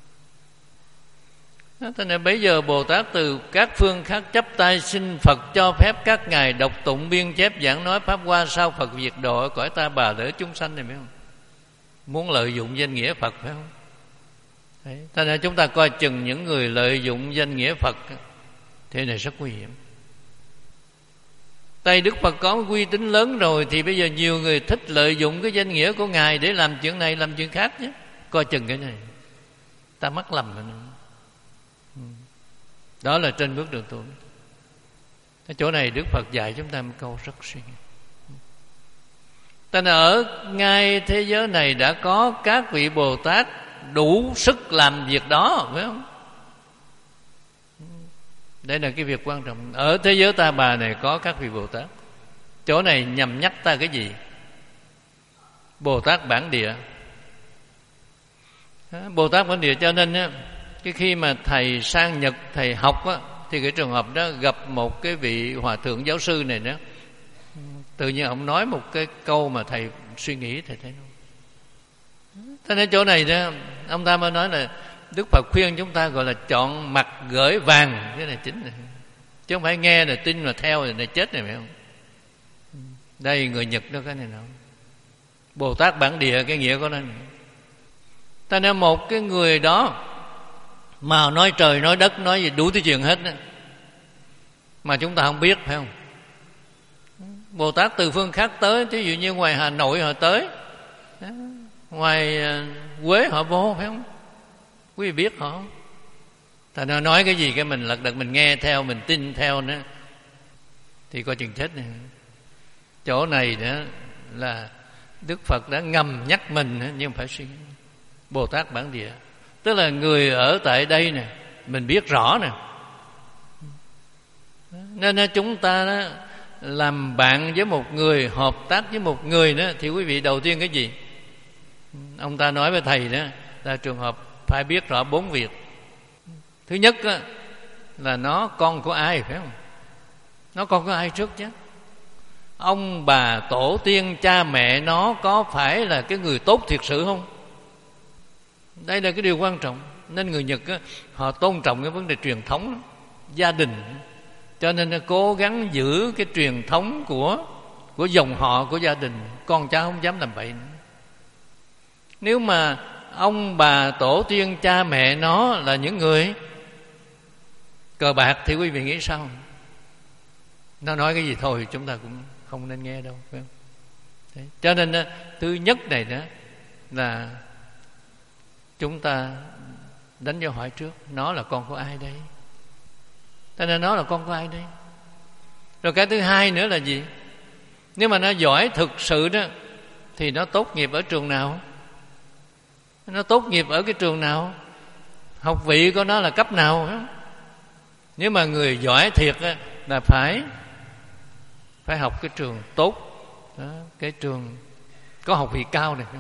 Thế nên bây giờ Bồ Tát từ các phương khác chắp tay xin Phật cho phép các ngài đọc tụng biên chép giảng nói Pháp Hoa sau Phật diệt độ ở cõi Ta Bà để chúng sanh này, phải không? Muốn lợi dụng danh nghĩa Phật, phải không? Đấy. Thế nên chúng ta coi chừng những người lợi dụng danh nghĩa Phật, thế này rất nguy hiểm. Tại Đức Phật có uy tín lớn rồi thì bây giờ nhiều người thích lợi dụng cái danh nghĩa của Ngài để làm chuyện này làm chuyện khác nhé. Coi chừng cái này, ta mắc lầm rồi. Đó là trên bước đường tu. Cái chỗ này Đức Phật dạy chúng ta một câu rất suy nghĩ. Ta ở ngay thế giới này đã có các vị Bồ Tát đủ sức làm việc đó, phải không? Đây là cái việc quan trọng. Ở thế giới Ta Bà này có các vị Bồ Tát. Chỗ này nhằm nhắc ta cái gì? Bồ Tát bản địa. Bồ Tát bản địa, cho nên á, cái khi mà thầy sang Nhật thầy học á, thì cái trường hợp đó gặp một cái vị hòa thượng giáo sư này đó, tự nhiên ông nói một cái câu mà thầy suy nghĩ, thầy thấy không? Thế nên chỗ này đó, ông ta mới nói là Đức Phật khuyên chúng ta gọi là chọn mặt gửi vàng. Cái này chính này, chứ không phải nghe là tin là theo là chết này, phải không? Đây người Nhật đó, cái này nào Bồ Tát bản địa, cái nghĩa của nó. Ta nên một cái người đó mà nói trời nói đất nói gì đủ thứ chuyện hết đó, mà chúng ta không biết, phải không? Bồ Tát từ phương khác tới, ví dụ như ngoài Hà Nội họ tới, ngoài Quế họ vô, phải không? Quý vị biết họ. Ta nó nói cái gì cái mình lật đật mình nghe theo, mình tin theo nữa, thì coi chừng chết này. Chỗ này nữa là Đức Phật đã ngầm nhắc mình, nhưng phải suy nghĩ. Bồ Tát bản địa tức là người ở tại đây nè, mình biết rõ nè. Nên chúng ta đó, làm bạn với một người, hợp tác với một người đó, thì quý vị đầu tiên cái gì? Ông ta nói với thầy đó là trường hợp phải biết rõ bốn việc. Thứ nhất đó, là nó con của ai, phải không? Nó con của ai trước chứ? Ông bà tổ tiên cha mẹ nó có phải là cái người tốt thiệt sự không? Đây là cái điều quan trọng. Nên người Nhật á, họ tôn trọng cái vấn đề truyền thống gia đình, cho nên nó cố gắng giữ cái truyền thống của của dòng họ, của gia đình. Con cháu không dám làm vậy nữa. Nếu mà ông bà tổ tiên cha mẹ nó là những người cờ bạc thì quý vị nghĩ sao? Nó nói cái gì thôi chúng ta cũng không nên nghe đâu, phải không? Thế. Cho nên đó, thứ nhất này đó là chúng ta đánh dấu hỏi trước, nó là con của ai đây? Cho nên nó là con của ai đây? Rồi cái thứ hai nữa là gì? Nếu mà nó giỏi thực sự đó thì nó tốt nghiệp ở trường nào? Nó tốt nghiệp ở cái trường nào? Học vị của nó là cấp nào? Phải không? Nếu mà người giỏi thiệt á, là phải phải học cái trường tốt đó, cái trường có học vị cao này.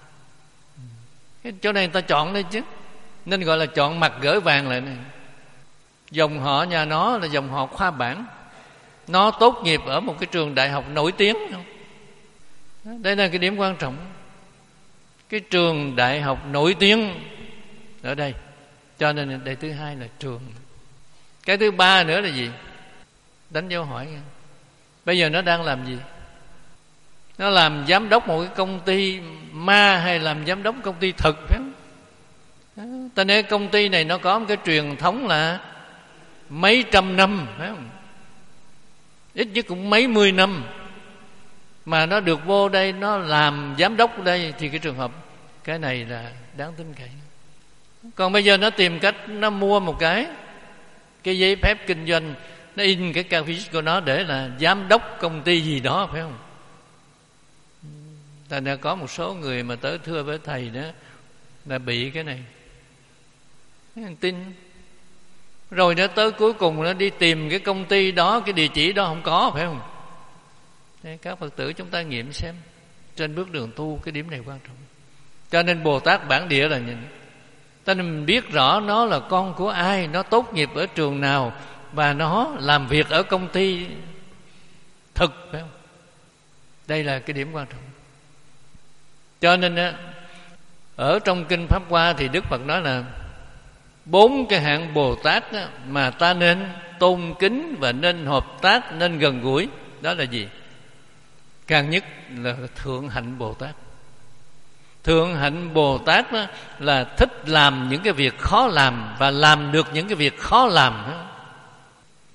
Cái chỗ này người ta chọn đây chứ, nên gọi là chọn mặt gửi vàng lại này. Dòng họ nhà nó là dòng họ khoa bảng, nó tốt nghiệp ở một cái trường đại học nổi tiếng không? Đây là cái điểm quan trọng. Cái trường đại học nổi tiếng ở đây, cho nên đây thứ hai là trường. Cái thứ ba nữa là gì? Đánh dấu hỏi nha. Bây giờ nó đang làm gì? Nó làm giám đốc một cái công ty ma hay làm giám đốc công ty thực, phải không? Ta nói công ty này nó có một cái truyền thống là mấy trăm năm, phải không? Ít nhất cũng mấy mươi năm mà nó được vô đây, nó làm giám đốc ở đây, thì cái trường hợp cái này là đáng tin cậy. Còn bây giờ nó tìm cách nó mua một cái cái giấy phép kinh doanh, nó in cái cà phê của nó để là giám đốc công ty gì đó, phải không? Ta đã có một số người mà tới thưa với thầy đó là bị cái này, tin. Rồi nó tới cuối cùng nó đi tìm cái công ty đó, cái địa chỉ đó không có, phải không? Thế các Phật tử chúng ta nghiệm xem, trên bước đường tu cái điểm này quan trọng. Cho nên Bồ Tát bản địa là nhìn, ta nên mình biết rõ nó là con của ai, nó tốt nghiệp ở trường nào, và nó làm việc ở công ty thực, phải không? Đây là cái điểm quan trọng. Cho nên á, ở trong Kinh Pháp Hoa thì Đức Phật nói là bốn cái hạng Bồ Tát á, mà ta nên tôn kính và nên hợp tác, nên gần gũi. Đó là gì? Càng nhất là Thượng Hạnh Bồ Tát. Thượng Hạnh Bồ Tát đó là thích làm những cái việc khó làm và làm được những cái việc khó làm đó.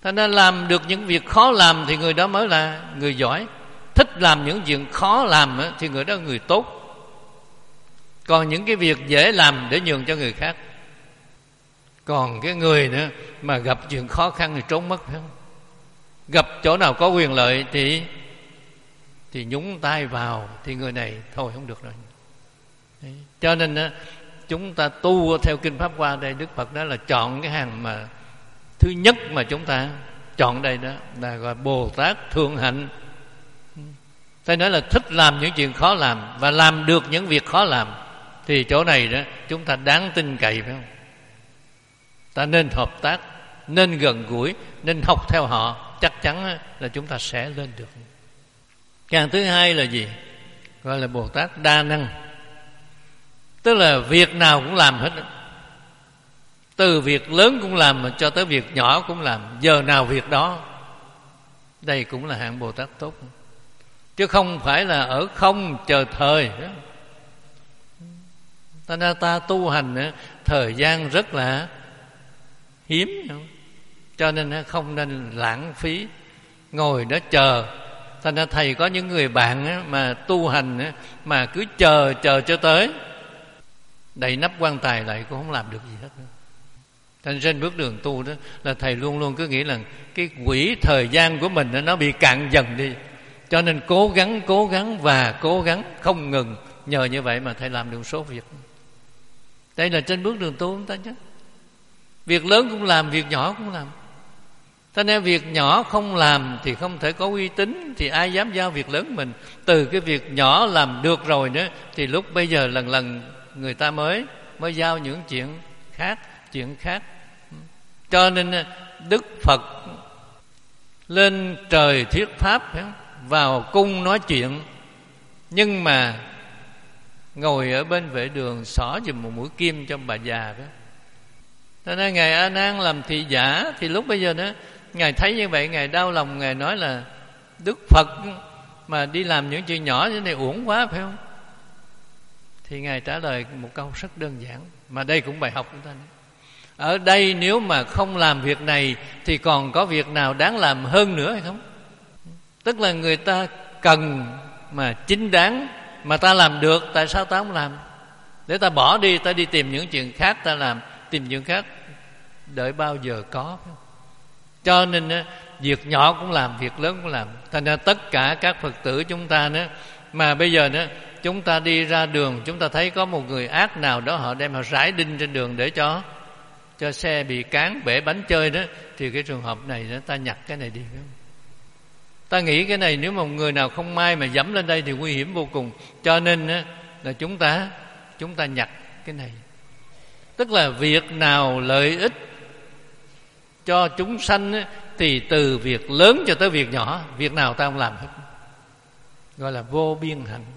Thành ra làm được những việc khó làm thì người đó mới là người giỏi. Thích làm những việc khó làm thì người đó là người tốt. Còn những cái việc dễ làm để nhường cho người khác. Còn cái người nữa mà gặp chuyện khó khăn thì trốn mất, phải không? Gặp chỗ nào có quyền lợi thì thì nhúng tay vào, thì người này thôi không được rồi. Đấy. Cho nên chúng ta tu theo Kinh Pháp Hoa đây, Đức Phật đó là chọn cái hàng mà thứ nhất mà chúng ta chọn đây đó là gọi Bồ Tát Thượng Hạnh. Ta nói là thích làm những chuyện khó làm và làm được những việc khó làm, thì chỗ này đó chúng ta đáng tin cậy, phải không? Ta nên hợp tác, nên gần gũi, nên học theo họ, chắc chắn là chúng ta sẽ lên được. Cái hàng thứ hai là gì? Gọi là Bồ Tát Đa Năng. Tức là việc nào cũng làm hết, từ việc lớn cũng làm mà cho tới việc nhỏ cũng làm, giờ nào việc đó. Đây cũng là hạng Bồ Tát tốt, chứ không phải là ở không chờ thời. Ta ra ta tu hành thời gian rất là hiếm, cho nên không nên lãng phí ngồi đó chờ. Thành ra thầy có những người bạn mà tu hành mà cứ chờ chờ cho tới đậy nắp quan tài lại cũng không làm được gì hết. Thành trên bước đường tu đó là thầy luôn luôn cứ nghĩ là cái quỹ thời gian của mình nó bị cạn dần đi, cho nên cố gắng cố gắng và cố gắng không ngừng. Nhờ như vậy mà thầy làm được số việc. Đây là trên bước đường tu chúng ta chứ. Việc lớn cũng làm, việc nhỏ cũng làm. Thế nên việc nhỏ không làm thì không thể có uy tín, thì ai dám giao việc lớn mình. Từ cái việc nhỏ làm được rồi nữa thì lúc bây giờ lần lần người ta mới mới giao những chuyện khác, chuyện khác. Cho nên Đức Phật lên trời thuyết pháp, vào cung nói chuyện, nhưng mà ngồi ở bên vệ đường xỏ giùm một mũi kim cho bà già đó. Cho nên Ngài A Nan làm thị giả, thì lúc bây giờ đó Ngài thấy như vậy, Ngài đau lòng. Ngài nói là Đức Phật mà đi làm những chuyện nhỏ như này uổng quá, phải không? Thì Ngài trả lời một câu rất đơn giản, mà đây cũng bài học của ta nữa. Ở đây nếu mà không làm việc này thì còn có việc nào đáng làm hơn nữa hay không? Tức là người ta cần mà chính đáng mà ta làm được, tại sao ta không làm? Để ta bỏ đi, ta đi tìm những chuyện khác ta làm, tìm chuyện khác đợi bao giờ có, phải không? Cho nên việc nhỏ cũng làm, việc lớn cũng làm. Thành ra tất cả các Phật tử chúng ta nữa, mà bây giờ nữa chúng ta đi ra đường, chúng ta thấy có một người ác nào đó họ đem họ rải đinh trên đường để cho cho xe bị cán bể bánh chơi đó, thì cái trường hợp này đó, ta nhặt cái này đi, phải không? Ta nghĩ cái này nếu mà một người nào không may mà dẫm lên đây thì nguy hiểm vô cùng. Cho nên đó, là chúng ta chúng ta nhặt cái này. Tức là việc nào lợi ích cho chúng sanh ấy, thì từ việc lớn cho tới việc nhỏ, việc nào ta không làm hết, gọi là vô biên hạnh.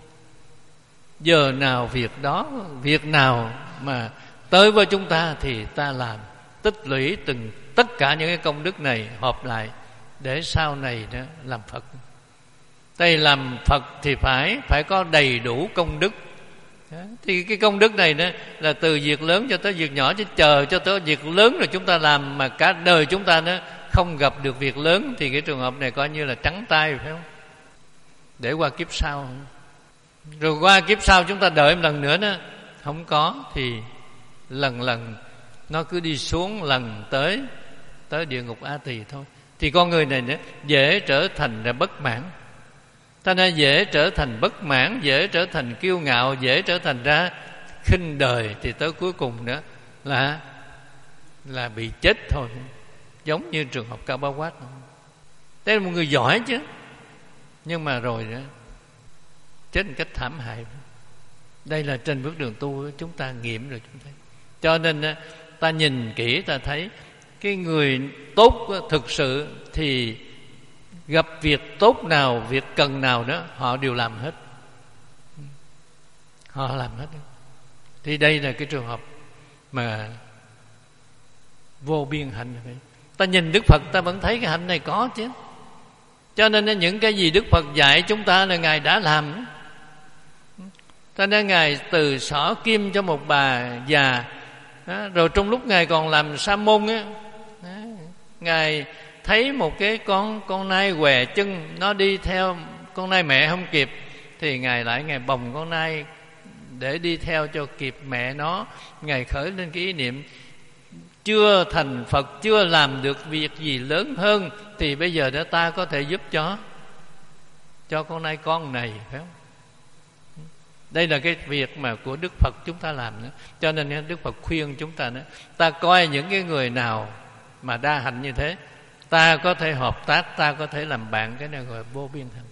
Giờ nào việc đó, việc nào mà tới với chúng ta thì ta làm, tích lũy từng tất cả những cái công đức này hợp lại để sau này đó làm Phật. Đây làm Phật thì phải phải có đầy đủ công đức. Thì cái công đức này đó là từ việc lớn cho tới việc nhỏ, chứ chờ cho tới việc lớn rồi chúng ta làm mà cả đời chúng ta đó không gặp được việc lớn thì cái trường hợp này coi như là trắng tay, phải không? Để qua kiếp sau, rồi qua kiếp sau chúng ta đợi một lần nữa đó không có, thì lần lần nó cứ đi xuống, lần tới tới địa ngục A Tỳ thôi. Thì con người này nữa dễ trở thành ra bất mãn. Ta nên dễ trở thành bất mãn, dễ trở thành kiêu ngạo, dễ trở thành ra khinh đời, thì tới cuối cùng nữa là là bị chết thôi. Giống như trường hợp Cao Ba Quát. Đây là một người giỏi chứ, nhưng mà rồi đó chết một cách thảm hại. Đây là trên bước đường tu chúng ta nghiệm rồi chúng thấy. Cho nên ta nhìn kỹ ta thấy cái người tốt thực sự thì gặp việc tốt nào, việc cần nào đó họ đều làm hết. Họ làm hết. Thì đây là cái trường hợp mà vô biên hạnh. Ta nhìn Đức Phật ta vẫn thấy cái hạnh này có chứ. Cho nên những cái gì Đức Phật dạy chúng ta là Ngài đã làm. Cho nên Ngài từ xỏ kim cho một bà già đó, rồi trong lúc Ngài còn làm sa môn á, Ngài thấy một cái con con nai què chân, nó đi theo con nai mẹ không kịp, thì Ngài lại Ngài bồng con nai để đi theo cho kịp mẹ nó. Ngài khởi lên cái ý niệm chưa thành Phật, chưa làm được việc gì lớn hơn, thì bây giờ để ta có thể giúp cho cho con nai con này, phải không? Đây là cái việc mà của Đức Phật chúng ta làm nữa. Cho nên Đức Phật khuyên chúng ta nữa, ta coi những cái người nào mà đa hạnh như thế, ta có thể hợp tác, ta có thể làm bạn, cái này gọi là vô biên hạnh.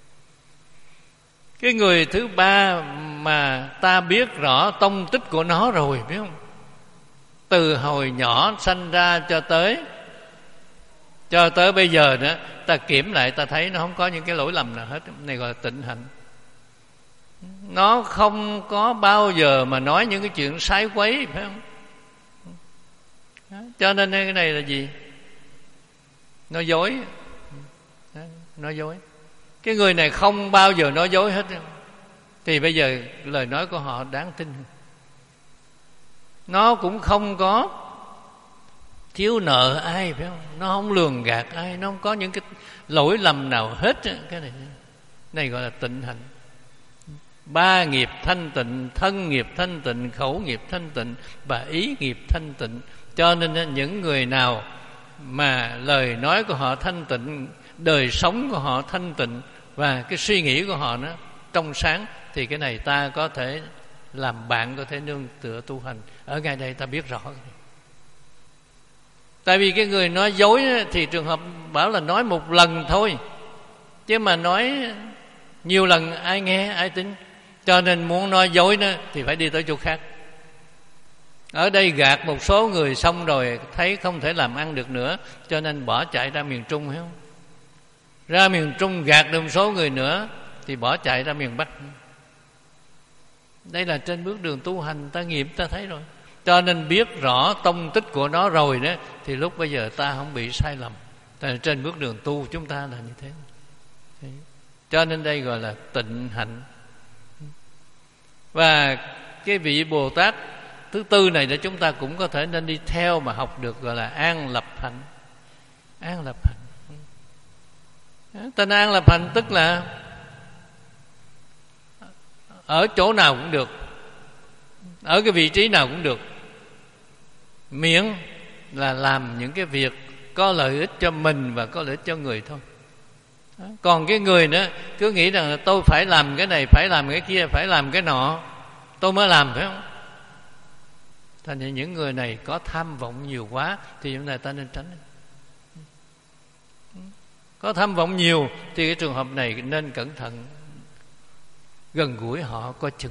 Cái người thứ ba mà ta biết rõ tông tích của nó rồi, biết không? Từ hồi nhỏ sanh ra cho tới cho tới bây giờ nữa, ta kiểm lại ta thấy nó không có những cái lỗi lầm nào hết. Này gọi là tịnh hạnh. Nó không có bao giờ mà nói những cái chuyện sái quấy, phải không? Cho nên cái này là gì? Nói dối. Nói dối. Cái người này không bao giờ nói dối hết, thì bây giờ lời nói của họ đáng tin. Nó cũng không có thiếu nợ ai, phải không? Nó không lường gạt ai, nó không có những cái lỗi lầm nào hết. Cái này này gọi là tịnh hạnh. Ba nghiệp thanh tịnh: thân nghiệp thanh tịnh, khẩu nghiệp thanh tịnh và ý nghiệp thanh tịnh. Cho nên những người nào mà lời nói của họ thanh tịnh, đời sống của họ thanh tịnh và cái suy nghĩ của họ nó trong sáng, thì cái này ta có thể làm bạn, có thể nương tựa tu hành. Ở ngay đây ta biết rõ. Tại vì cái người nói dối thì trường hợp bảo là nói một lần thôi, chứ mà nói nhiều lần ai nghe, ai tin. Cho nên muốn nói dối đó thì phải đi tới chỗ khác. Ở đây gạt một số người xong rồi thấy không thể làm ăn được nữa, cho nên bỏ chạy ra miền Trung, hiểu không? Ra miền Trung gạt được một số người nữa thì bỏ chạy ra miền Bắc. Đây là trên bước đường tu hành, ta nghiệm ta thấy rồi. Cho nên biết rõ tông tích của nó rồi đó, thì lúc bây giờ ta không bị sai lầm. Tại trên bước đường tu chúng ta là như thế. Cho nên đây gọi là tịnh hạnh. Và cái vị Bồ Tát thứ tư này để chúng ta cũng có thể nên đi theo mà học được, gọi là an lập hạnh. An lập hạnh. Tên an lập hạnh tức là ở chỗ nào cũng được, ở cái vị trí nào cũng được, miễn là làm những cái việc có lợi ích cho mình và có lợi ích cho người thôi. Còn cái người nữa cứ nghĩ rằng là tôi phải làm cái này, phải làm cái kia, phải làm cái nọ tôi mới làm, phải không? Thành ra những người này có tham vọng nhiều quá thì chúng ta ta nên tránh. Có tham vọng nhiều thì cái trường hợp này nên cẩn thận, gần gũi họ coi chừng.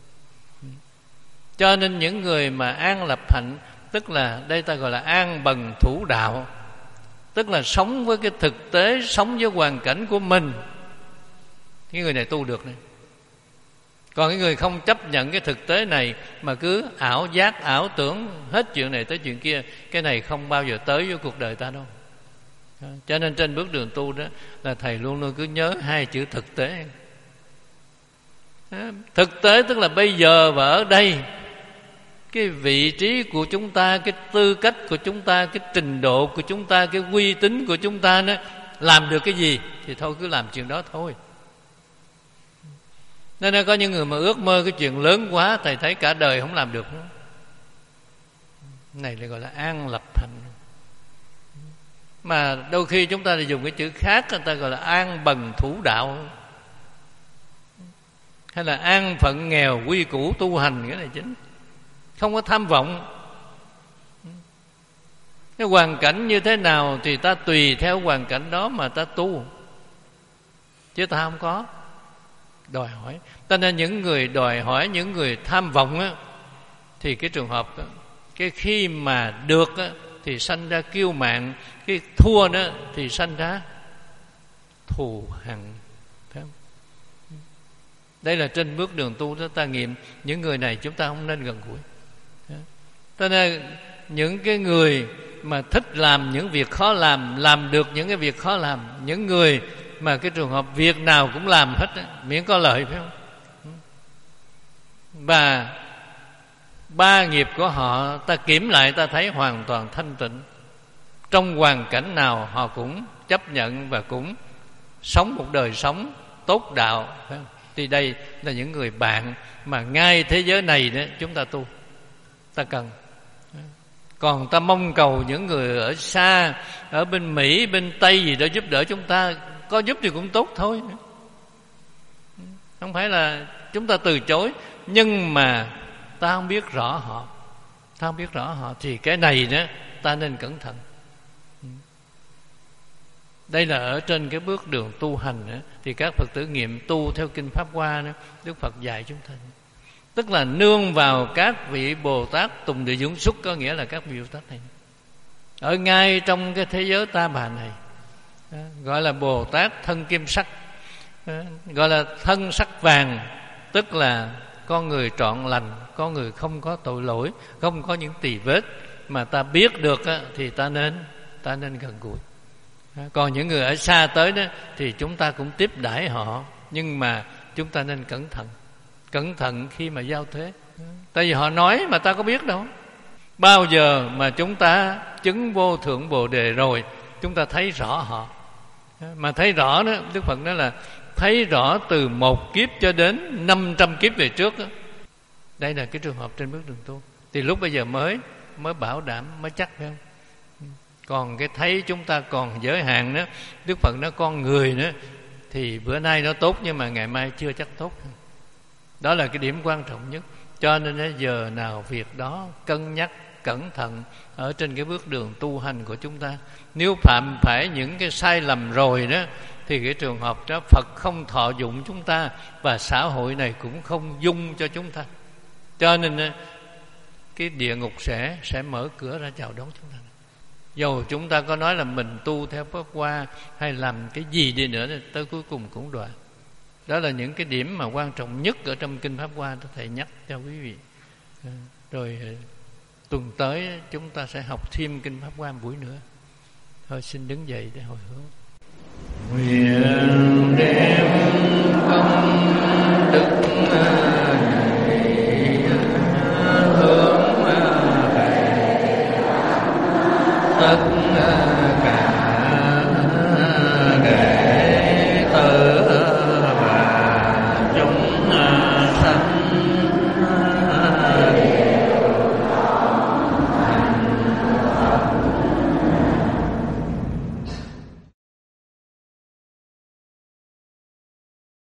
Cho nên những người mà an lập hạnh, tức là đây ta gọi là an bằng thủ đạo, tức là sống với cái thực tế, sống với hoàn cảnh của mình. Cái người này tu được này. Còn cái người không chấp nhận cái thực tế này mà cứ ảo giác, ảo tưởng hết chuyện này tới chuyện kia, cái này không bao giờ tới với cuộc đời ta đâu. Cho nên trên bước đường tu đó là thầy luôn luôn cứ nhớ hai chữ thực tế. Thực tế tức là bây giờ và ở đây, cái vị trí của chúng ta, cái tư cách của chúng ta, cái trình độ của chúng ta, cái uy tín của chúng ta đó, làm được cái gì thì thôi cứ làm chuyện đó thôi. Nên có những người mà ước mơ cái chuyện lớn quá, thầy thấy cả đời không làm được nữa. Này lại gọi là an lập hạnh. Mà đôi khi chúng ta dùng cái chữ khác, người ta gọi là an bằng thủ đạo, hay là an phận nghèo quy củ tu hành. Cái này chính không có tham vọng. Cái hoàn cảnh như thế nào thì ta tùy theo hoàn cảnh đó mà ta tu, chứ ta không có đòi hỏi. Cho nên những người đòi hỏi, những người tham vọng á, thì cái trường hợp đó, cái khi mà được á, thì sanh ra kiêu mạn, cái thua đó thì sanh ra thù hằn. Đây là trên bước đường tu đó ta nghiệm. Những người này chúng ta không nên gần gũi. Cho nên những cái người mà thích làm những việc khó làm, làm được những cái việc khó làm, những người mà cái trường hợp việc nào cũng làm hết, miễn có lợi, phải không? Và ba nghiệp của họ ta kiểm lại ta thấy hoàn toàn thanh tịnh, trong hoàn cảnh nào họ cũng chấp nhận và cũng sống một đời sống tốt đạo, phải không? Thì đây là những người bạn mà ngay thế giới này đó chúng ta tu, ta cần. Còn ta mong cầu những người ở xa, ở bên Mỹ, bên Tây gì đó giúp đỡ chúng ta, có giúp thì cũng tốt thôi, không phải là chúng ta từ chối. Nhưng mà ta không biết rõ họ, ta không biết rõ họ thì cái này đó ta nên cẩn thận. Đây là ở trên cái bước đường tu hành đó, thì các Phật tử nghiệm tu theo kinh Pháp Hoa đó, Đức Phật dạy chúng ta, tức là nương vào các vị Bồ Tát Tùng Địa Dũng Xuất, có nghĩa là các vị Bồ Tát này ở ngay trong cái thế giới ta bà này, đó, gọi là Bồ Tát thân kim sắc, đó, gọi là thân sắc vàng, tức là con người trọn lành, con người không có tội lỗi, không có những tỳ vết mà ta biết được á, thì ta nên ta nên gần gũi. Còn những người ở xa tới đó thì chúng ta cũng tiếp đãi họ, nhưng mà chúng ta nên cẩn thận, cẩn thận khi mà giao thế. Tại vì họ nói mà ta có biết đâu. Bao giờ mà chúng ta chứng vô thượng Bồ Đề rồi, chúng ta thấy rõ họ. Mà thấy rõ đó, Đức Phật nói là thấy rõ từ một kiếp cho đến năm trăm kiếp về trước đó. Đây là cái trường hợp trên bước đường tu. Thì lúc bây giờ mới mới bảo đảm, mới chắc, phải không? Còn cái thấy chúng ta còn giới hạn đó, Đức Phật nói con người nữa thì bữa nay nó tốt nhưng mà ngày mai chưa chắc tốt. Đó là cái điểm quan trọng nhất. Cho nên giờ nào việc đó cân nhắc cẩn thận ở trên cái bước đường tu hành của chúng ta. Nếu phạm phải những cái sai lầm rồi đó, thì cái trường hợp đó Phật không thọ dụng chúng ta, và xã hội này cũng không dung cho chúng ta. Cho nên cái địa ngục sẽ sẽ mở cửa ra chào đón chúng ta. Dầu chúng ta có nói là mình tu theo Pháp Hoa hay làm cái gì đi nữa, tới cuối cùng cũng đoạn. Đó là những cái điểm mà quan trọng nhất ở trong kinh Pháp Hoa, thầy nhắc cho quý vị. Rồi tuần tới chúng ta sẽ học thêm kinh Pháp Hoa một buổi nữa. Thôi xin đứng dậy để hồi hướng. Nguyện